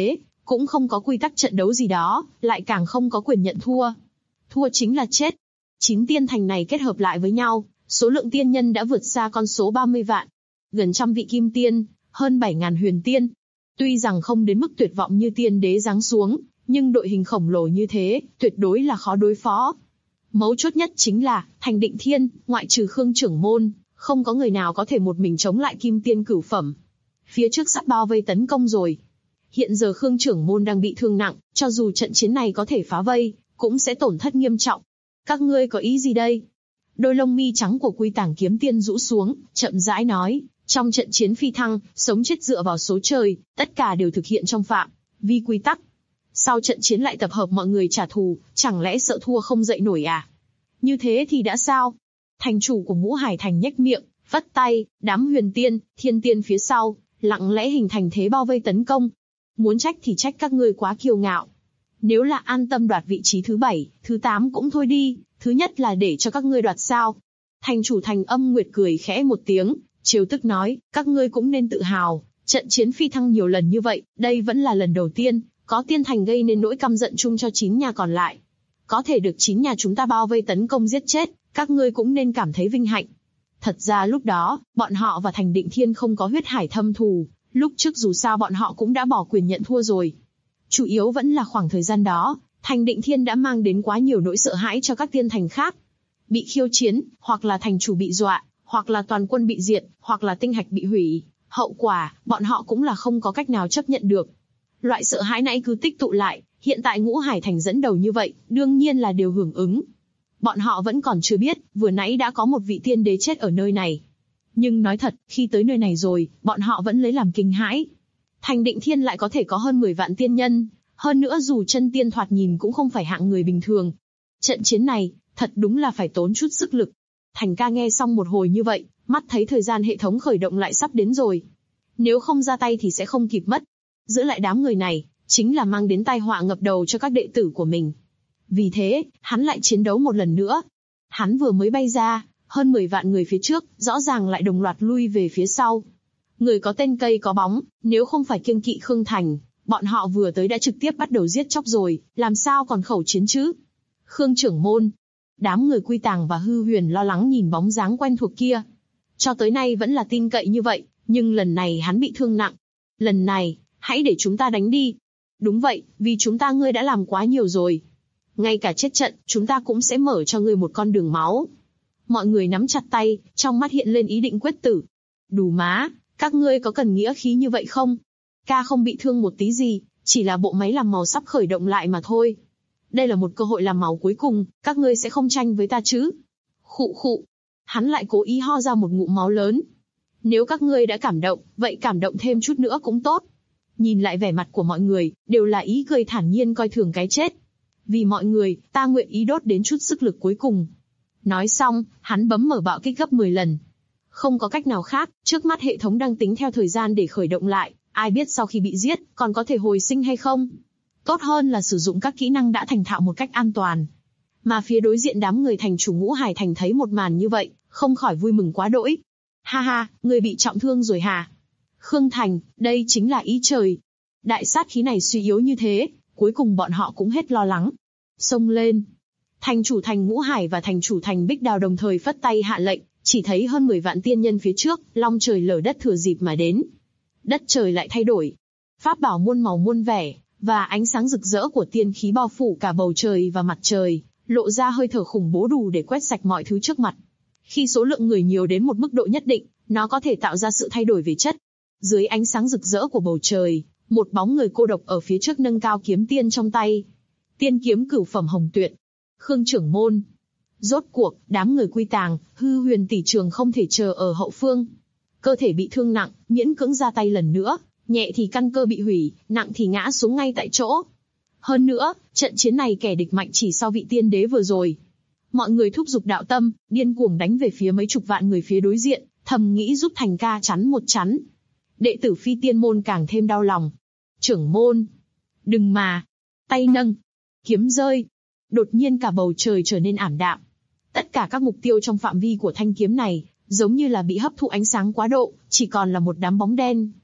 cũng không có quy tắc trận đấu gì đó, lại càng không có quyền nhận thua. Thua chính là chết. 9 tiên thành này kết hợp lại với nhau, số lượng tiên nhân đã vượt xa con số 30 vạn. Gần trăm vị kim tiên, hơn 7.000 huyền tiên. Tuy rằng không đến mức tuyệt vọng như tiên đế giáng xuống, nhưng đội hình khổng lồ như thế, tuyệt đối là khó đối phó. Mấu chốt nhất chính là, Thành Định Thiên, ngoại trừ Khương trưởng môn, không có người nào có thể một mình chống lại kim tiên cửu phẩm. Phía trước sắp bao vây tấn công rồi. Hiện giờ Khương trưởng môn đang bị thương nặng, cho dù trận chiến này có thể phá vây, cũng sẽ tổn thất nghiêm trọng. Các ngươi có ý gì đây? Đôi lông mi trắng của Quy Tàng kiếm tiên rũ xuống, chậm rãi nói, trong trận chiến phi thăng, sống chết dựa vào số trời, tất cả đều thực hiện trong phạm vi quy tắc. Sau trận chiến lại tập hợp mọi người trả thù, chẳng lẽ sợ thua không dậy nổi à? Như thế thì đã sao? Thành chủ của Ngũ Hải Thành nhếch miệng, vất tay, đám huyền tiên, thiên tiên phía sau, lặng lẽ hình thành thế bao vây tấn công. Muốn trách thì trách các ngươi quá kiêu ngạo. Nếu là an tâm đoạt vị trí thứ 7, thứ 8 cũng thôi đi, thứ nhất là để cho các ngươi đoạt sao? Thành chủ Thành Âm Nguyệt cười khẽ một tiếng, trêu tức nói, các ngươi cũng nên tự hào, trận chiến phi thăng nhiều lần như vậy, đây vẫn là lần đầu tiên, có tiên thành gây nên nỗi căm giận chung cho 9 nhà còn lại. Có thể được 9 nhà chúng ta bao vây tấn công giết chết, các ngươi cũng nên cảm thấy vinh hạnh. Thật ra lúc đó, bọn họ và Thành Định Thiên không có huyết hải thâm thù, lúc trước dù sao bọn họ cũng đã bỏ quyền nhận thua rồi. Chủ yếu vẫn là khoảng thời gian đó, Thành Định Thiên đã mang đến quá nhiều nỗi sợ hãi cho các tiên thành khác. Bị khiêu chiến, hoặc là thành chủ bị dọa, hoặc là toàn quân bị diệt, hoặc là tinh hạch bị hủy. Hậu quả, bọn họ cũng là không có cách nào chấp nhận được. Loại sợ hãi nãy cứ tích tụ lại, hiện tại Ngũ Hải Thành dẫn đầu như vậy, đương nhiên là đều hưởng ứng. Bọn họ vẫn còn chưa biết, vừa nãy đã có một vị tiên đế chết ở nơi này. Nhưng nói thật, khi tới nơi này rồi, bọn họ vẫn lấy làm kinh hãi. Thành Định Thiên lại có thể có hơn 10 vạn tiên nhân, hơn nữa dù chân tiên thoạt nhìn cũng không phải hạng người bình thường. Trận chiến này, thật đúng là phải tốn chút sức lực. Thành ca nghe xong một hồi như vậy, mắt thấy thời gian hệ thống khởi động lại sắp đến rồi. Nếu không ra tay thì sẽ không kịp mất. Giữ lại đám người này, chính là mang đến tai họa ngập đầu cho các đệ tử của mình. Vì thế, hắn lại chiến đấu một lần nữa. Hắn vừa mới bay ra, hơn 10 vạn người phía trước, rõ ràng lại đồng loạt lui về phía sau. Người có tên cây có bóng, nếu không phải kiêng kỵ Khương Thành, bọn họ vừa tới đã trực tiếp bắt đầu giết chóc rồi, làm sao còn khẩu chiến chứ? Khương trưởng môn. Đám người Quy Tàng và Hư Huyền lo lắng nhìn bóng dáng quen thuộc kia. Cho tới nay vẫn là tin cậy như vậy, nhưng lần này hắn bị thương nặng. Lần này, hãy để chúng ta đánh đi. Đúng vậy, vì chúng ta ngươi đã làm quá nhiều rồi. Ngay cả chết trận, chúng ta cũng sẽ mở cho ngươi một con đường máu. Mọi người nắm chặt tay, trong mắt hiện lên ý định quyết tử. Đù má, các ngươi có cần nghĩa khí như vậy không? Ca không bị thương một tí gì, chỉ là bộ máy làm màu sắp khởi động lại mà thôi. Đây là một cơ hội làm màu cuối cùng, các ngươi sẽ không tranh với ta chứ? Khụ khụ. Hắn lại cố ý ho ra một ngụm máu lớn. Nếu các ngươi đã cảm động, vậy cảm động thêm chút nữa cũng tốt. Nhìn lại vẻ mặt của mọi người, đều là ý cười thản nhiên coi thường cái chết. Vì mọi người, ta nguyện ý đốt đến chút sức lực cuối cùng. Nói xong, hắn bấm mở bạo kích gấp 10 lần. Không có cách nào khác, trước mắt hệ thống đang tính theo thời gian để khởi động lại, ai biết sau khi bị giết, còn có thể hồi sinh hay không? Tốt hơn là sử dụng các kỹ năng đã thành thạo một cách an toàn. Mà phía đối diện đám người thành chủ Ngũ Hải Thành thấy một màn như vậy, không khỏi vui mừng quá đỗi. Ha ha, người bị trọng thương rồi hả? Khương Thành, đây chính là ý trời. Đại sát khí này suy yếu như thế, cuối cùng bọn họ cũng hết lo lắng. Xông lên. Thành chủ thành Ngũ Hải và thành chủ thành Bích Đào đồng thời phất tay hạ lệnh, chỉ thấy hơn 10 vạn tiên nhân phía trước, long trời lở đất thừa dịp mà đến. Đất trời lại thay đổi. Pháp bảo muôn màu muôn vẻ, và ánh sáng rực rỡ của tiên khí bao phủ cả bầu trời và mặt trời, lộ ra hơi thở khủng bố đủ để quét sạch mọi thứ trước mặt. Khi số lượng người nhiều đến một mức độ nhất định, nó có thể tạo ra sự thay đổi về chất. Dưới ánh sáng rực rỡ của bầu trời, một bóng người cô độc ở phía trước nâng cao kiếm tiên trong tay. Tiên kiếm cửu phẩm hồng tuyệt. Khương trưởng môn. Rốt cuộc, đám người Quy Tàng, Hư Huyền tỷ trường không thể chờ ở hậu phương. Cơ thể bị thương nặng, miễn cưỡng ra tay lần nữa, nhẹ thì căn cơ bị hủy, nặng thì ngã xuống ngay tại chỗ. Hơn nữa, trận chiến này kẻ địch mạnh chỉ sau vị tiên đế vừa rồi. Mọi người thúc giục đạo tâm, điên cuồng đánh về phía mấy chục vạn người phía đối diện, thầm nghĩ giúp Thành ca chắn một chắn. Đệ tử Phi Tiên môn càng thêm đau lòng. Trưởng môn, đừng mà. Tay nâng, kiếm rơi. Đột nhiên cả bầu trời trở nên ảm đạm. Tất cả các mục tiêu trong phạm vi của thanh kiếm này, giống như là bị hấp thụ ánh sáng quá độ, chỉ còn là một đám bóng đen.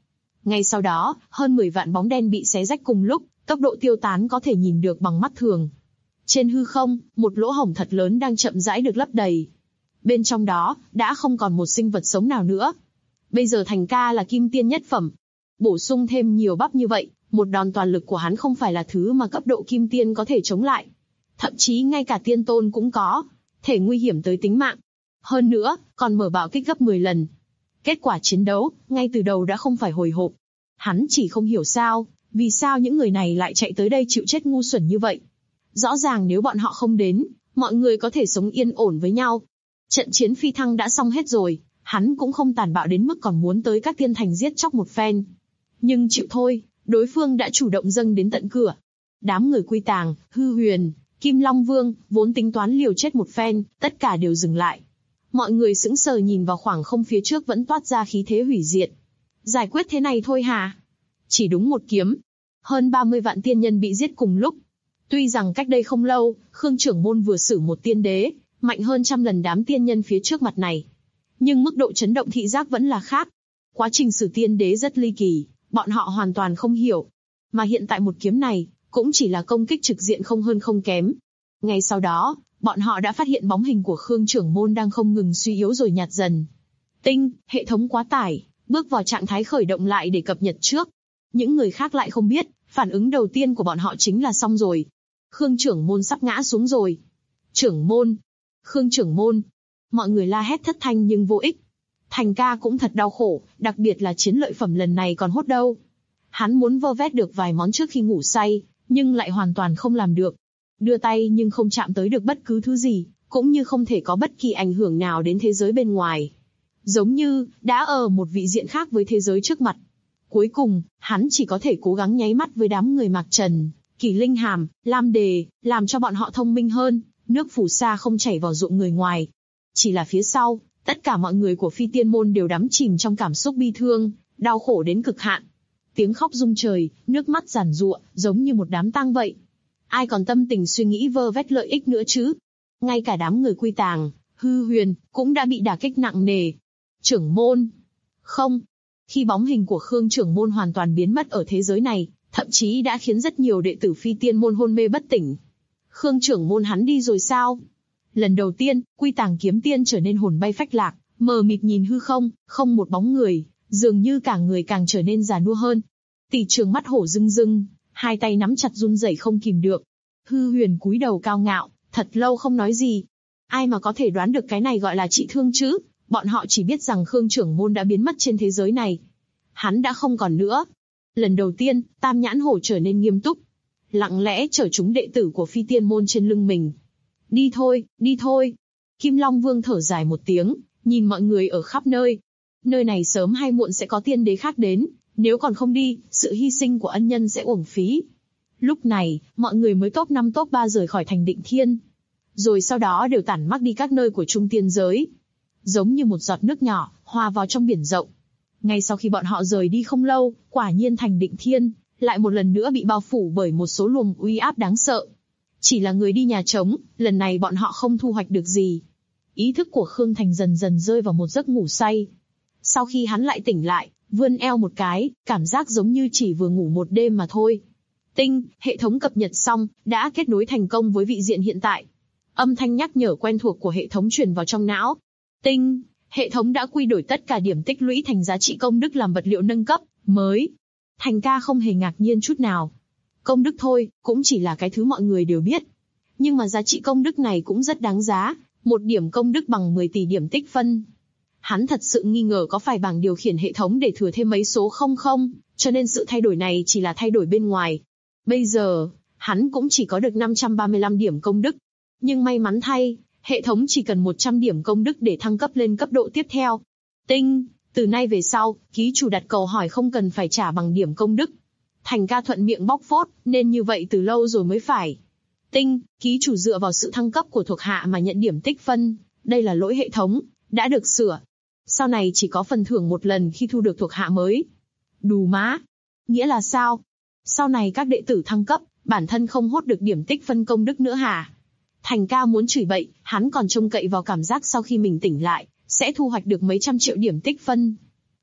Ngay sau đó, hơn 10 vạn bóng đen bị xé rách cùng lúc, tốc độ tiêu tán có thể nhìn được bằng mắt thường. Trên hư không, một lỗ hổng thật lớn đang chậm rãi được lấp đầy. Bên trong đó, đã không còn một sinh vật sống nào nữa. Bây giờ Thành ca là kim tiên nhất phẩm. Bổ sung thêm nhiều bắp như vậy, một đòn toàn lực của hắn không phải là thứ mà cấp độ kim tiên có thể chống lại. Thậm chí ngay cả tiên tôn cũng có thể nguy hiểm tới tính mạng. Hơn nữa, còn mở bạo kích gấp 10 lần. Kết quả chiến đấu, ngay từ đầu đã không phải hồi hộp. Hắn chỉ không hiểu vì sao những người này lại chạy tới đây chịu chết ngu xuẩn như vậy. Rõ ràng nếu bọn họ không đến, mọi người có thể sống yên ổn với nhau. Trận chiến phi thăng đã xong hết rồi, hắn cũng không tàn bạo đến mức còn muốn tới các tiên thành giết chóc một phen. Nhưng chịu thôi, đối phương đã chủ động dâng đến tận cửa. Đám người Quy Tàng, Hư Huyền, Kim Long Vương, vốn tính toán liều chết một phen, tất cả đều dừng lại. Mọi người sững sờ nhìn vào khoảng không phía trước vẫn toát ra khí thế hủy diệt. Giải quyết thế này thôi hả? Chỉ đúng một kiếm. Hơn 30 vạn tiên nhân bị giết cùng lúc. Tuy rằng cách đây không lâu, Khương trưởng môn vừa xử một tiên đế, mạnh hơn trăm lần đám tiên nhân phía trước mặt này. Nhưng mức độ chấn động thị giác vẫn là khác. Quá trình xử tiên đế rất ly kỳ, bọn họ hoàn toàn không hiểu. Mà hiện tại một kiếm này, cũng chỉ là công kích trực diện không hơn không kém. Ngay sau đó, bọn họ đã phát hiện bóng hình của Khương trưởng môn đang không ngừng suy yếu rồi nhạt dần. Tinh, hệ thống quá tải, bước vào trạng thái khởi động lại để cập nhật trước. Những người khác lại không biết, phản ứng đầu tiên của bọn họ chính là xong rồi. Khương trưởng môn sắp ngã xuống rồi. Trưởng môn! Khương trưởng môn! Mọi người la hét thất thanh nhưng vô ích. Thành ca cũng thật đau khổ, đặc biệt là chiến lợi phẩm lần này còn hốt đâu. Hắn muốn vơ vét được vài món trước khi ngủ say, nhưng lại hoàn toàn không làm được. Đưa tay nhưng không chạm tới được bất cứ thứ gì, cũng như không thể có bất kỳ ảnh hưởng nào đến thế giới bên ngoài. Giống như, đã ở một vị diện khác với thế giới trước mặt. Cuối cùng, hắn chỉ có thể cố gắng nháy mắt với đám người Mạc Trần, Kỳ Linh Hàm, Lam Đề, làm cho bọn họ thông minh hơn, nước phù sa không chảy vào ruộng người ngoài. Chỉ là phía sau, tất cả mọi người của Phi Tiên Môn đều đắm chìm trong cảm xúc bi thương, đau khổ đến cực hạn. Tiếng khóc rung trời, nước mắt giàn giụa, giống như một đám tang vậy. Ai còn tâm tình suy nghĩ vơ vét lợi ích nữa chứ? Ngay cả đám người Quy Tàng, Hư Huyền, cũng đã bị đả kích nặng nề. Trưởng môn! Không! Khi bóng hình của Khương trưởng môn hoàn toàn biến mất ở thế giới này, thậm chí đã khiến rất nhiều đệ tử Phi Tiên Môn hôn mê bất tỉnh. Khương trưởng môn hắn đi rồi sao? Lần đầu tiên, Quy Tàng kiếm tiên trở nên hồn bay phách lạc, mờ mịt nhìn hư không, không một bóng người, dường như cả người càng trở nên già nua hơn. Tỷ Trường mắt hổ rưng rưng, hai tay nắm chặt run rẩy không kìm được. Hư Huyền cúi đầu cao ngạo, thật lâu không nói gì. Ai mà có thể đoán được cái này gọi là trị thương chứ? Bọn họ chỉ biết rằng Khương trưởng môn đã biến mất trên thế giới này. Hắn đã không còn nữa. Lần đầu tiên, Tam Nhãn Hổ trở nên nghiêm túc, lặng lẽ chở chúng đệ tử của Phi Tiên Môn trên lưng mình. Đi thôi, đi thôi. Kim Long Vương thở dài một tiếng, nhìn mọi người ở khắp nơi. Nơi này sớm hay muộn sẽ có tiên đế khác đến, nếu còn không đi, sự hy sinh của ân nhân sẽ uổng phí. Lúc này, mọi người mới top 5 top 3 rời khỏi thành Định Thiên. Rồi sau đó đều tản mắc đi các nơi của trung tiên giới. Giống như một giọt nước nhỏ, hòa vào trong biển rộng. Ngay sau khi bọn họ rời đi không lâu, quả nhiên thành Định Thiên lại một lần nữa bị bao phủ bởi một số luồng uy áp đáng sợ. Chỉ là người đi nhà trống, lần này bọn họ không thu hoạch được gì. Ý thức của Khương Thành dần dần rơi vào một giấc ngủ say. Sau khi hắn lại tỉnh lại, vươn eo một cái, cảm giác giống như chỉ vừa ngủ một đêm mà thôi. Tinh, hệ thống cập nhật xong, đã kết nối thành công với vị diện hiện tại. Âm thanh nhắc nhở quen thuộc của hệ thống truyền vào trong não. Tinh, hệ thống đã quy đổi tất cả điểm tích lũy thành giá trị công đức làm vật liệu nâng cấp mới. Thành ca không hề ngạc nhiên chút nào. Công đức thôi, cũng chỉ là cái thứ mọi người đều biết. Nhưng mà giá trị công đức này cũng rất đáng giá, một điểm công đức bằng 10 tỷ điểm tích phân. Hắn thật sự nghi ngờ có phải bảng điều khiển hệ thống để thừa thêm mấy số không, cho nên sự thay đổi này chỉ là thay đổi bên ngoài. Bây giờ, hắn cũng chỉ có được 535 điểm công đức. Nhưng may mắn thay, hệ thống chỉ cần 100 điểm công đức để thăng cấp lên cấp độ tiếp theo. Tinh, từ nay về sau, ký chủ đặt câu hỏi không cần phải trả bằng điểm công đức. Thành ca thuận miệng bóc phốt, nên như vậy từ lâu rồi mới phải. Tinh, ký chủ dựa vào sự thăng cấp của thuộc hạ mà nhận điểm tích phân, đây là lỗi hệ thống, đã được sửa. Sau này chỉ có phần thưởng một lần khi thu được thuộc hạ mới. Đù má. Nghĩa là sao? Sau này các đệ tử thăng cấp, bản thân không hốt được điểm tích phân công đức nữa hả? Thành ca muốn chửi bậy, hắn còn trông cậy vào cảm giác sau khi mình tỉnh lại, sẽ thu hoạch được mấy trăm triệu điểm tích phân.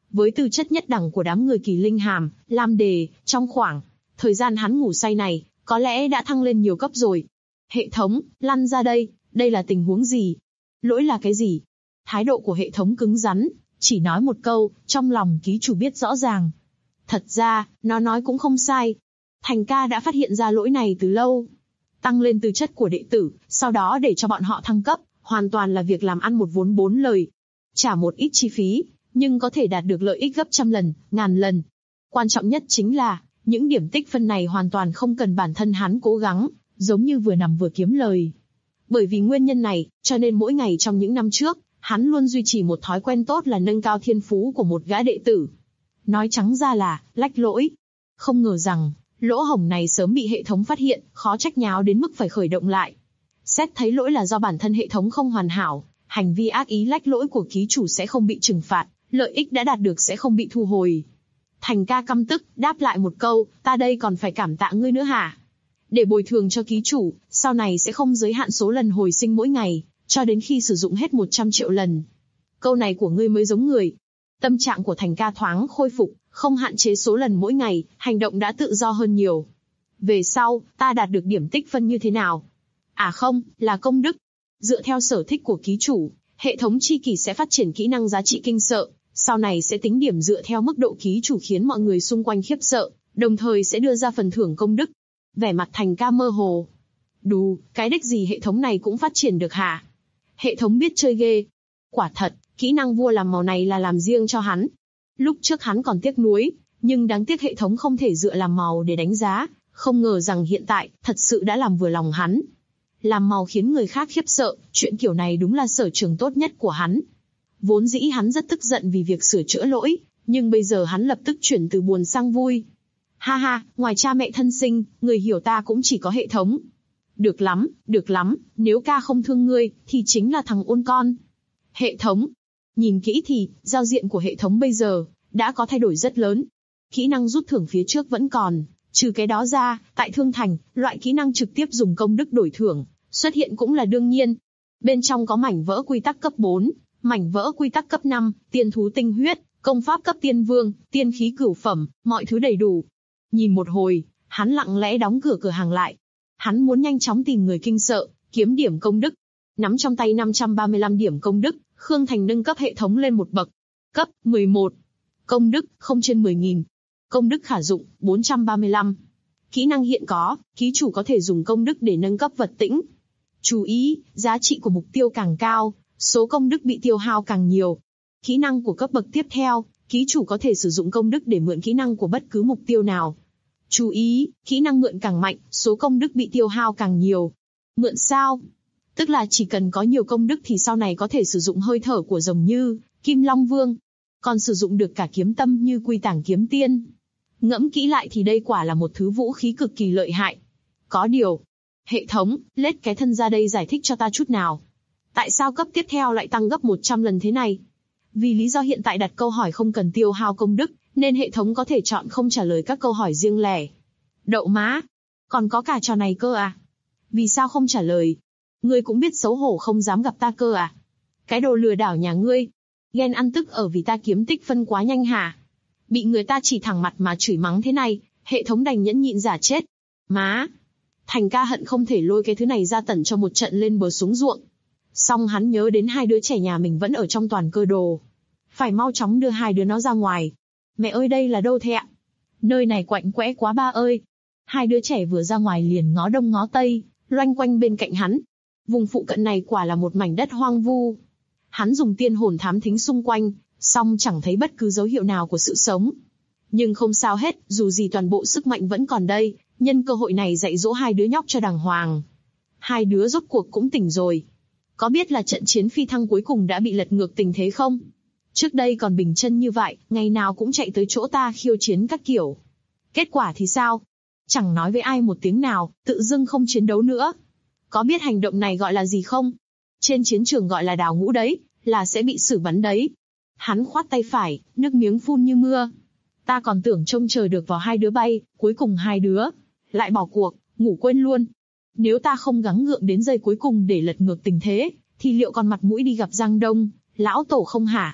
Với tư chất nhất đẳng của đám người Kỳ Linh Hàm, Lam Đề, trong khoảng thời gian hắn ngủ say này, có lẽ đã thăng lên nhiều cấp rồi. Hệ thống, lăn ra đây, đây là tình huống gì? Lỗi là cái gì? Thái độ của hệ thống cứng rắn, chỉ nói một câu, trong lòng ký chủ biết rõ ràng. Thật ra, nó nói cũng không sai. Thành ca đã phát hiện ra lỗi này từ lâu. Tăng lên tư chất của đệ tử, sau đó để cho bọn họ thăng cấp, hoàn toàn là việc làm ăn một vốn bốn lời. Trả một ít chi phí, nhưng có thể đạt được lợi ích gấp trăm lần, ngàn lần. Quan trọng nhất chính là, những điểm tích phân này hoàn toàn không cần bản thân hắn cố gắng, giống như vừa nằm vừa kiếm lời. Bởi vì nguyên nhân này, cho nên mỗi ngày trong những năm trước, hắn luôn duy trì một thói quen tốt là nâng cao thiên phú của một gã đệ tử. Nói trắng ra là, lách lỗi. Không ngờ rằng, lỗ hổng này sớm bị hệ thống phát hiện, khó trách nháo đến mức phải khởi động lại. Xét thấy lỗi là do bản thân hệ thống không hoàn hảo, hành vi ác ý lách lỗi của ký chủ sẽ không bị trừng phạt, lợi ích đã đạt được sẽ không bị thu hồi. Thành ca căm tức, đáp lại một câu, ta đây còn phải cảm tạ ngươi nữa hả? Để bồi thường cho ký chủ, sau này sẽ không giới hạn số lần hồi sinh mỗi ngày, cho đến khi sử dụng hết 100 triệu lần. Câu này của ngươi mới giống người. Tâm trạng của Thành ca thoáng khôi phục, không hạn chế số lần mỗi ngày, hành động đã tự do hơn nhiều. Về sau, ta đạt được điểm tích phân như thế nào? À không, là công đức. Dựa theo sở thích của ký chủ, hệ thống chi kỷ sẽ phát triển kỹ năng giá trị kinh sợ, sau này sẽ tính điểm dựa theo mức độ ký chủ khiến mọi người xung quanh khiếp sợ, đồng thời sẽ đưa ra phần thưởng công đức. Vẻ mặt Thành ca mơ hồ. Đù, cái đếch gì hệ thống này cũng phát triển được hả? Hệ thống biết chơi ghê. Quả thật, kỹ năng vua làm màu này là làm riêng cho hắn. Lúc trước hắn còn tiếc nuối, nhưng đáng tiếc hệ thống không thể dựa làm màu để đánh giá, không ngờ rằng hiện tại, thật sự đã làm vừa lòng hắn. Làm màu khiến người khác khiếp sợ, chuyện kiểu này đúng là sở trường tốt nhất của hắn. Vốn dĩ hắn rất tức giận vì việc sửa chữa lỗi, nhưng bây giờ hắn lập tức chuyển từ buồn sang vui. Ha ha, ngoài cha mẹ thân sinh, người hiểu ta cũng chỉ có hệ thống. Được lắm, nếu ca không thương ngươi, thì chính là thằng ôn con. Hệ thống. Nhìn kỹ thì, giao diện của hệ thống bây giờ, đã có thay đổi rất lớn. Kỹ năng rút thưởng phía trước vẫn còn, trừ cái đó ra, tại Thương Thành, loại kỹ năng trực tiếp dùng công đức đổi thưởng, xuất hiện cũng là đương nhiên. Bên trong có mảnh vỡ quy tắc cấp 4, mảnh vỡ quy tắc cấp 5, tiên thú tinh huyết, công pháp cấp tiên vương, tiên khí cửu phẩm, mọi thứ đầy đủ. Nhìn một hồi, hắn lặng lẽ đóng cửa hàng lại. Hắn muốn nhanh chóng tìm người kinh sợ, kiếm điểm công đức. Nắm trong tay 535 điểm công đức, Khương Thành nâng cấp hệ thống lên một bậc. Cấp 11. Công đức, không trên 10.000. Công đức khả dụng, 435. Kỹ năng hiện có, ký chủ có thể dùng công đức để nâng cấp vật tĩnh. Chú ý, giá trị của mục tiêu càng cao, số công đức bị tiêu hao càng nhiều. Kỹ năng của cấp bậc tiếp theo, ký chủ có thể sử dụng công đức để mượn kỹ năng của bất cứ mục tiêu nào. Chú ý, kỹ năng mượn càng mạnh, số công đức bị tiêu hao càng nhiều. Mượn sao? Tức là chỉ cần có nhiều công đức thì sau này có thể sử dụng hơi thở của rồng như Kim Long Vương. Còn sử dụng được cả kiếm tâm như Quy Tàng Kiếm Tiên. Ngẫm kỹ lại thì đây quả là một thứ vũ khí cực kỳ lợi hại. Có điều, hệ thống, lết cái thân ra đây giải thích cho ta chút nào. Tại sao cấp tiếp theo lại tăng gấp 100 lần thế này? Vì lý do hiện tại đặt câu hỏi không cần tiêu hao công đức, nên hệ thống có thể chọn không trả lời các câu hỏi riêng lẻ. Đậu má! Còn có cả trò này cơ à? Vì sao không trả lời? Ngươi cũng biết xấu hổ không dám gặp ta cơ à? Cái đồ lừa đảo nhà ngươi! Ghen ăn tức ở vì ta kiếm tích phân quá nhanh hả? Bị người ta chỉ thẳng mặt mà chửi mắng thế này, hệ thống đành nhẫn nhịn giả chết. Má! Thành ca hận không thể lôi cái thứ này ra tẩn cho một trận lên bờ xuống ruộng. Xong hắn nhớ đến hai đứa trẻ nhà mình vẫn ở trong toàn cơ đồ. Phải mau chóng đưa hai đứa nó ra ngoài. Mẹ ơi đây là đâu thế ạ? Nơi này quạnh quẽ quá ba ơi. Hai đứa trẻ vừa ra ngoài liền ngó đông ngó tây, loanh quanh bên cạnh hắn. Vùng phụ cận này quả là một mảnh đất hoang vu. Hắn dùng tiên hồn thám thính xung quanh, song chẳng thấy bất cứ dấu hiệu nào của sự sống. Nhưng không sao hết, dù gì toàn bộ sức mạnh vẫn còn đây, nhân cơ hội này dạy dỗ hai đứa nhóc cho đàng hoàng. Hai đứa rốt cuộc cũng tỉnh rồi. Có biết là trận chiến phi thăng cuối cùng đã bị lật ngược tình thế không? Trước đây còn bình chân như vậy, ngày nào cũng chạy tới chỗ ta khiêu chiến các kiểu. Kết quả thì sao? Chẳng nói với ai một tiếng nào, tự dưng không chiến đấu nữa. Có biết hành động này gọi là gì không? Trên chiến trường gọi là đào ngũ đấy, là sẽ bị xử bắn đấy. Hắn khoát tay phải, nước miếng phun như mưa. Ta còn tưởng trông chờ được vào hai đứa bay, cuối cùng hai đứa lại bỏ cuộc, ngủ quên luôn. Nếu ta không gắng gượng đến giây cuối cùng để lật ngược tình thế, thì liệu còn mặt mũi đi gặp Giang Đông, lão tổ không hả?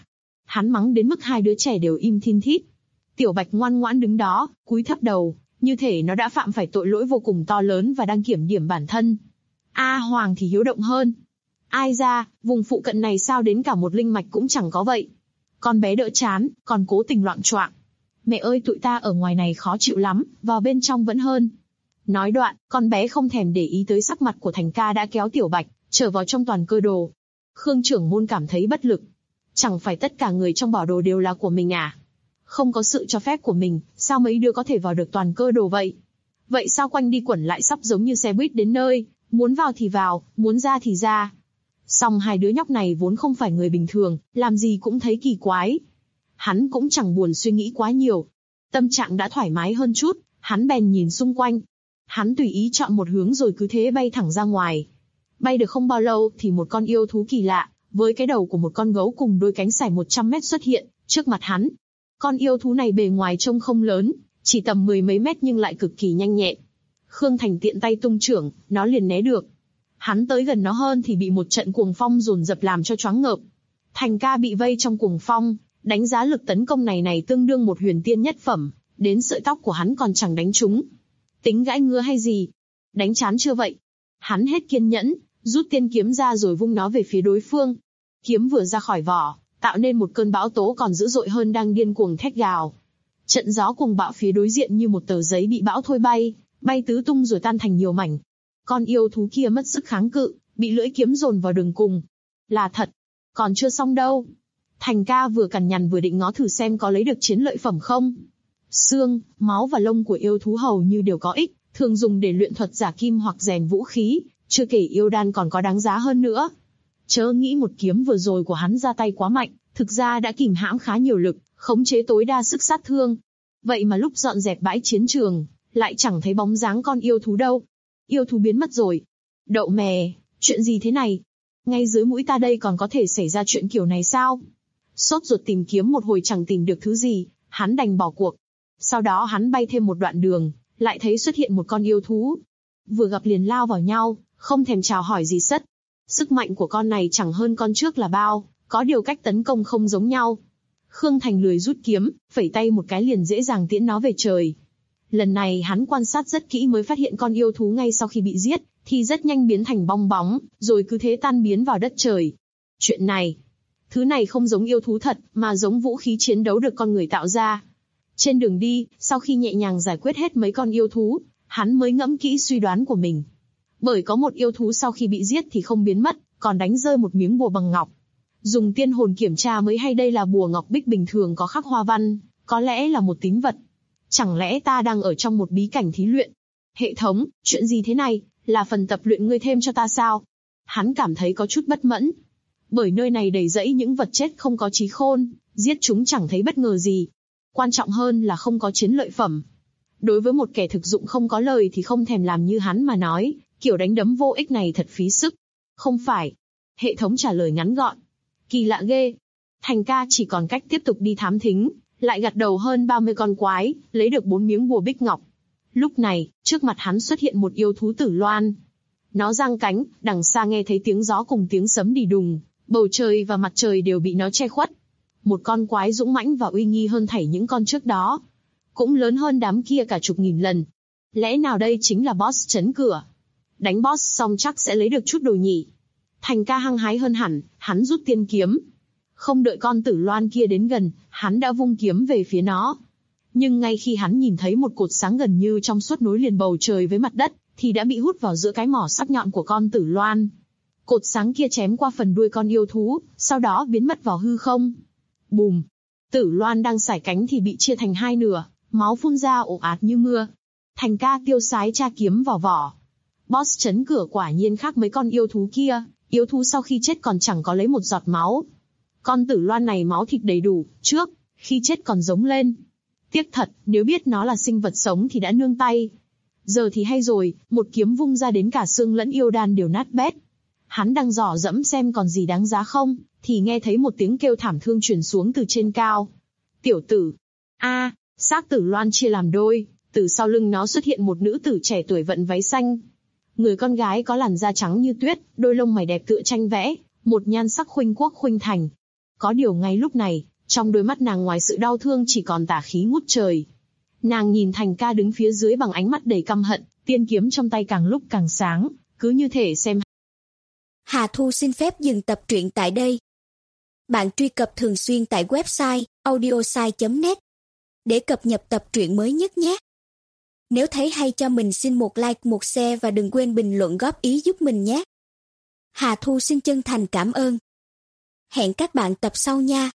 Hắn mắng đến mức hai đứa trẻ đều im thin thít. Tiểu Bạch ngoan ngoãn đứng đó, cúi thấp đầu, như thể nó đã phạm phải tội lỗi vô cùng to lớn và đang kiểm điểm bản thân. A Hoàng thì hiếu động hơn. Ai ra, vùng phụ cận này sao đến cả một linh mạch cũng chẳng có vậy. Con bé đỡ chán, còn cố tình loạng choạng. Mẹ ơi, tụi ta ở ngoài này khó chịu lắm, vào bên trong vẫn hơn. Nói đoạn, con bé không thèm để ý tới sắc mặt của Thành ca đã kéo Tiểu Bạch trở vào trong toàn cơ đồ. Khương trưởng môn cảm thấy bất lực. Chẳng phải tất cả người trong bảo đồ đều là của mình à? Không có sự cho phép của mình, sao mấy đứa có thể vào được toàn cơ đồ vậy? Vậy sao quanh đi quẩn lại sắp giống như xe buýt đến nơi, muốn vào thì vào, muốn ra thì ra. Song hai đứa nhóc này vốn không phải người bình thường, làm gì cũng thấy kỳ quái. Hắn cũng chẳng buồn suy nghĩ quá nhiều. Tâm trạng đã thoải mái hơn chút, hắn bèn nhìn xung quanh. Hắn tùy ý chọn một hướng rồi cứ thế bay thẳng ra ngoài. Bay được không bao lâu thì một con yêu thú kỳ lạ, với cái đầu của một con gấu cùng đôi cánh dài 100 mét xuất hiện trước mặt hắn. Con yêu thú này bề ngoài trông không lớn, chỉ tầm 10 mấy mét nhưng lại cực kỳ nhanh nhẹn. Khương Thành tiện tay tung chưởng, nó liền né được. Hắn tới gần nó hơn thì bị một trận cuồng phong dồn dập làm cho choáng ngợp. Thành ca bị vây trong cuồng phong, đánh giá lực tấn công này tương đương một huyền tiên nhất phẩm, đến sợi tóc của hắn còn chẳng đánh trúng. Tính gãi ngứa hay gì? Đánh chán chưa vậy? Hắn hết kiên nhẫn, rút tiên kiếm ra rồi vung nó về phía đối phương. Kiếm vừa ra khỏi vỏ, tạo nên một cơn bão tố còn dữ dội hơn đang điên cuồng thét gào. Trận gió cuồng bạo phía đối diện như một tờ giấy bị bão thôi bay, bay tứ tung rồi tan thành nhiều mảnh. Con yêu thú kia mất sức kháng cự, bị lưỡi kiếm dồn vào đường cùng. Là thật, còn chưa xong đâu. Thành ca vừa cằn nhằn vừa định ngó thử xem có lấy được chiến lợi phẩm không. Xương, máu và lông của yêu thú hầu như đều có ích, thường dùng để luyện thuật giả kim hoặc rèn vũ khí, chưa kể yêu đan còn có đáng giá hơn nữa. Chớ nghĩ một kiếm vừa rồi của hắn ra tay quá mạnh, thực ra đã kìm hãm khá nhiều lực, khống chế tối đa sức sát thương. Vậy mà lúc dọn dẹp bãi chiến trường, lại chẳng thấy bóng dáng con yêu thú đâu. Yêu thú biến mất rồi. Đậu mè, chuyện gì thế này? Ngay dưới mũi ta đây còn có thể xảy ra chuyện kiểu này sao? Sốt ruột tìm kiếm một hồi chẳng tìm được thứ gì, hắn đành bỏ cuộc. Sau đó hắn bay thêm một đoạn đường, lại thấy xuất hiện một con yêu thú. Vừa gặp liền lao vào nhau, không thèm chào hỏi gì sất. Sức mạnh của con này chẳng hơn con trước là bao, có điều cách tấn công không giống nhau. Khương Thành lười rút kiếm, phẩy tay một cái liền dễ dàng tiễn nó về trời. Lần này hắn quan sát rất kỹ mới phát hiện con yêu thú ngay sau khi bị giết, thì rất nhanh biến thành bong bóng, rồi cứ thế tan biến vào đất trời. Chuyện này, thứ này không giống yêu thú thật, mà giống vũ khí chiến đấu được con người tạo ra. Trên đường đi, sau khi nhẹ nhàng giải quyết hết mấy con yêu thú, hắn mới ngẫm kỹ suy đoán của mình. Bởi có một yêu thú sau khi bị giết thì không biến mất, còn đánh rơi một miếng bùa bằng ngọc. Dùng tiên hồn kiểm tra mới hay đây là bùa ngọc bích bình thường có khắc hoa văn, có lẽ là một tín vật. Chẳng lẽ ta đang ở trong một bí cảnh thí luyện? Hệ thống, chuyện gì thế này, là phần tập luyện ngươi thêm cho ta sao? Hắn cảm thấy có chút bất mẫn. Bởi nơi này đầy rẫy những vật chết không có trí khôn, giết chúng chẳng thấy bất ngờ gì. Quan trọng hơn là không có chiến lợi phẩm. Đối với một kẻ thực dụng không có lời thì không thèm làm như hắn mà nói, kiểu đánh đấm vô ích này thật phí sức. Không phải. Hệ thống trả lời ngắn gọn. Kỳ lạ ghê. Thành ca chỉ còn cách tiếp tục đi thám thính, lại gặt đầu hơn 30 con quái, lấy được 4 miếng bùa bích ngọc. Lúc này, trước mặt hắn xuất hiện một yêu thú tử loan. Nó giang cánh, đằng xa nghe thấy tiếng gió cùng tiếng sấm đì đùng, bầu trời và mặt trời đều bị nó che khuất. Một con quái dũng mãnh và uy nghi hơn thảy những con trước đó. Cũng lớn hơn đám kia cả chục nghìn lần. Lẽ nào đây chính là boss trấn cửa? Đánh boss xong chắc sẽ lấy được chút đồ nhỉ. Thành ca hăng hái hơn hẳn, hắn rút tiên kiếm. Không đợi con tử loan kia đến gần, hắn đã vung kiếm về phía nó. Nhưng ngay khi hắn nhìn thấy một cột sáng gần như trong suốt nối liền bầu trời với mặt đất, thì đã bị hút vào giữa cái mỏ sắc nhọn của con tử loan. Cột sáng kia chém qua phần đuôi con yêu thú, sau đó biến mất vào hư không. Bùm! Tử loan đang sải cánh thì bị chia thành hai nửa, máu phun ra ồ ạt như mưa. Thành ca tiêu sái tra kiếm vào vỏ. Boss trấn cửa quả nhiên khác mấy con yêu thú kia, yêu thú sau khi chết còn chẳng có lấy một giọt máu. Con tử loan này máu thịt đầy đủ, trước, khi chết còn giống lên. Tiếc thật, nếu biết nó là sinh vật sống thì đã nương tay. Giờ thì hay rồi, một kiếm vung ra đến cả xương lẫn yêu đan đều nát bét. Hắn đang dò dẫm xem còn gì đáng giá không, thì nghe thấy một tiếng kêu thảm thương truyền xuống từ trên cao. Tiểu tử! Xác tử loan chia làm đôi, từ sau lưng nó xuất hiện một nữ tử trẻ tuổi vận váy xanh. Người con gái có làn da trắng như tuyết, đôi lông mày đẹp tựa tranh vẽ, một nhan sắc khuynh quốc khuynh thành. Có điều ngay lúc này, Trong đôi mắt nàng ngoài sự đau thương chỉ còn tà khí ngút trời. Nàng nhìn Thành ca đứng phía dưới bằng ánh mắt đầy căm hận, tiên kiếm trong tay càng lúc càng sáng, cứ như thể xem. Hà Thu xin phép dừng tập truyện tại đây. Bạn truy cập thường xuyên tại website audiosai.net để cập nhật tập truyện mới nhất nhé. Nếu thấy hay cho mình xin một like, một share và đừng quên bình luận góp ý giúp mình nhé. Hà Thu xin chân thành cảm ơn. Hẹn các bạn tập sau nha.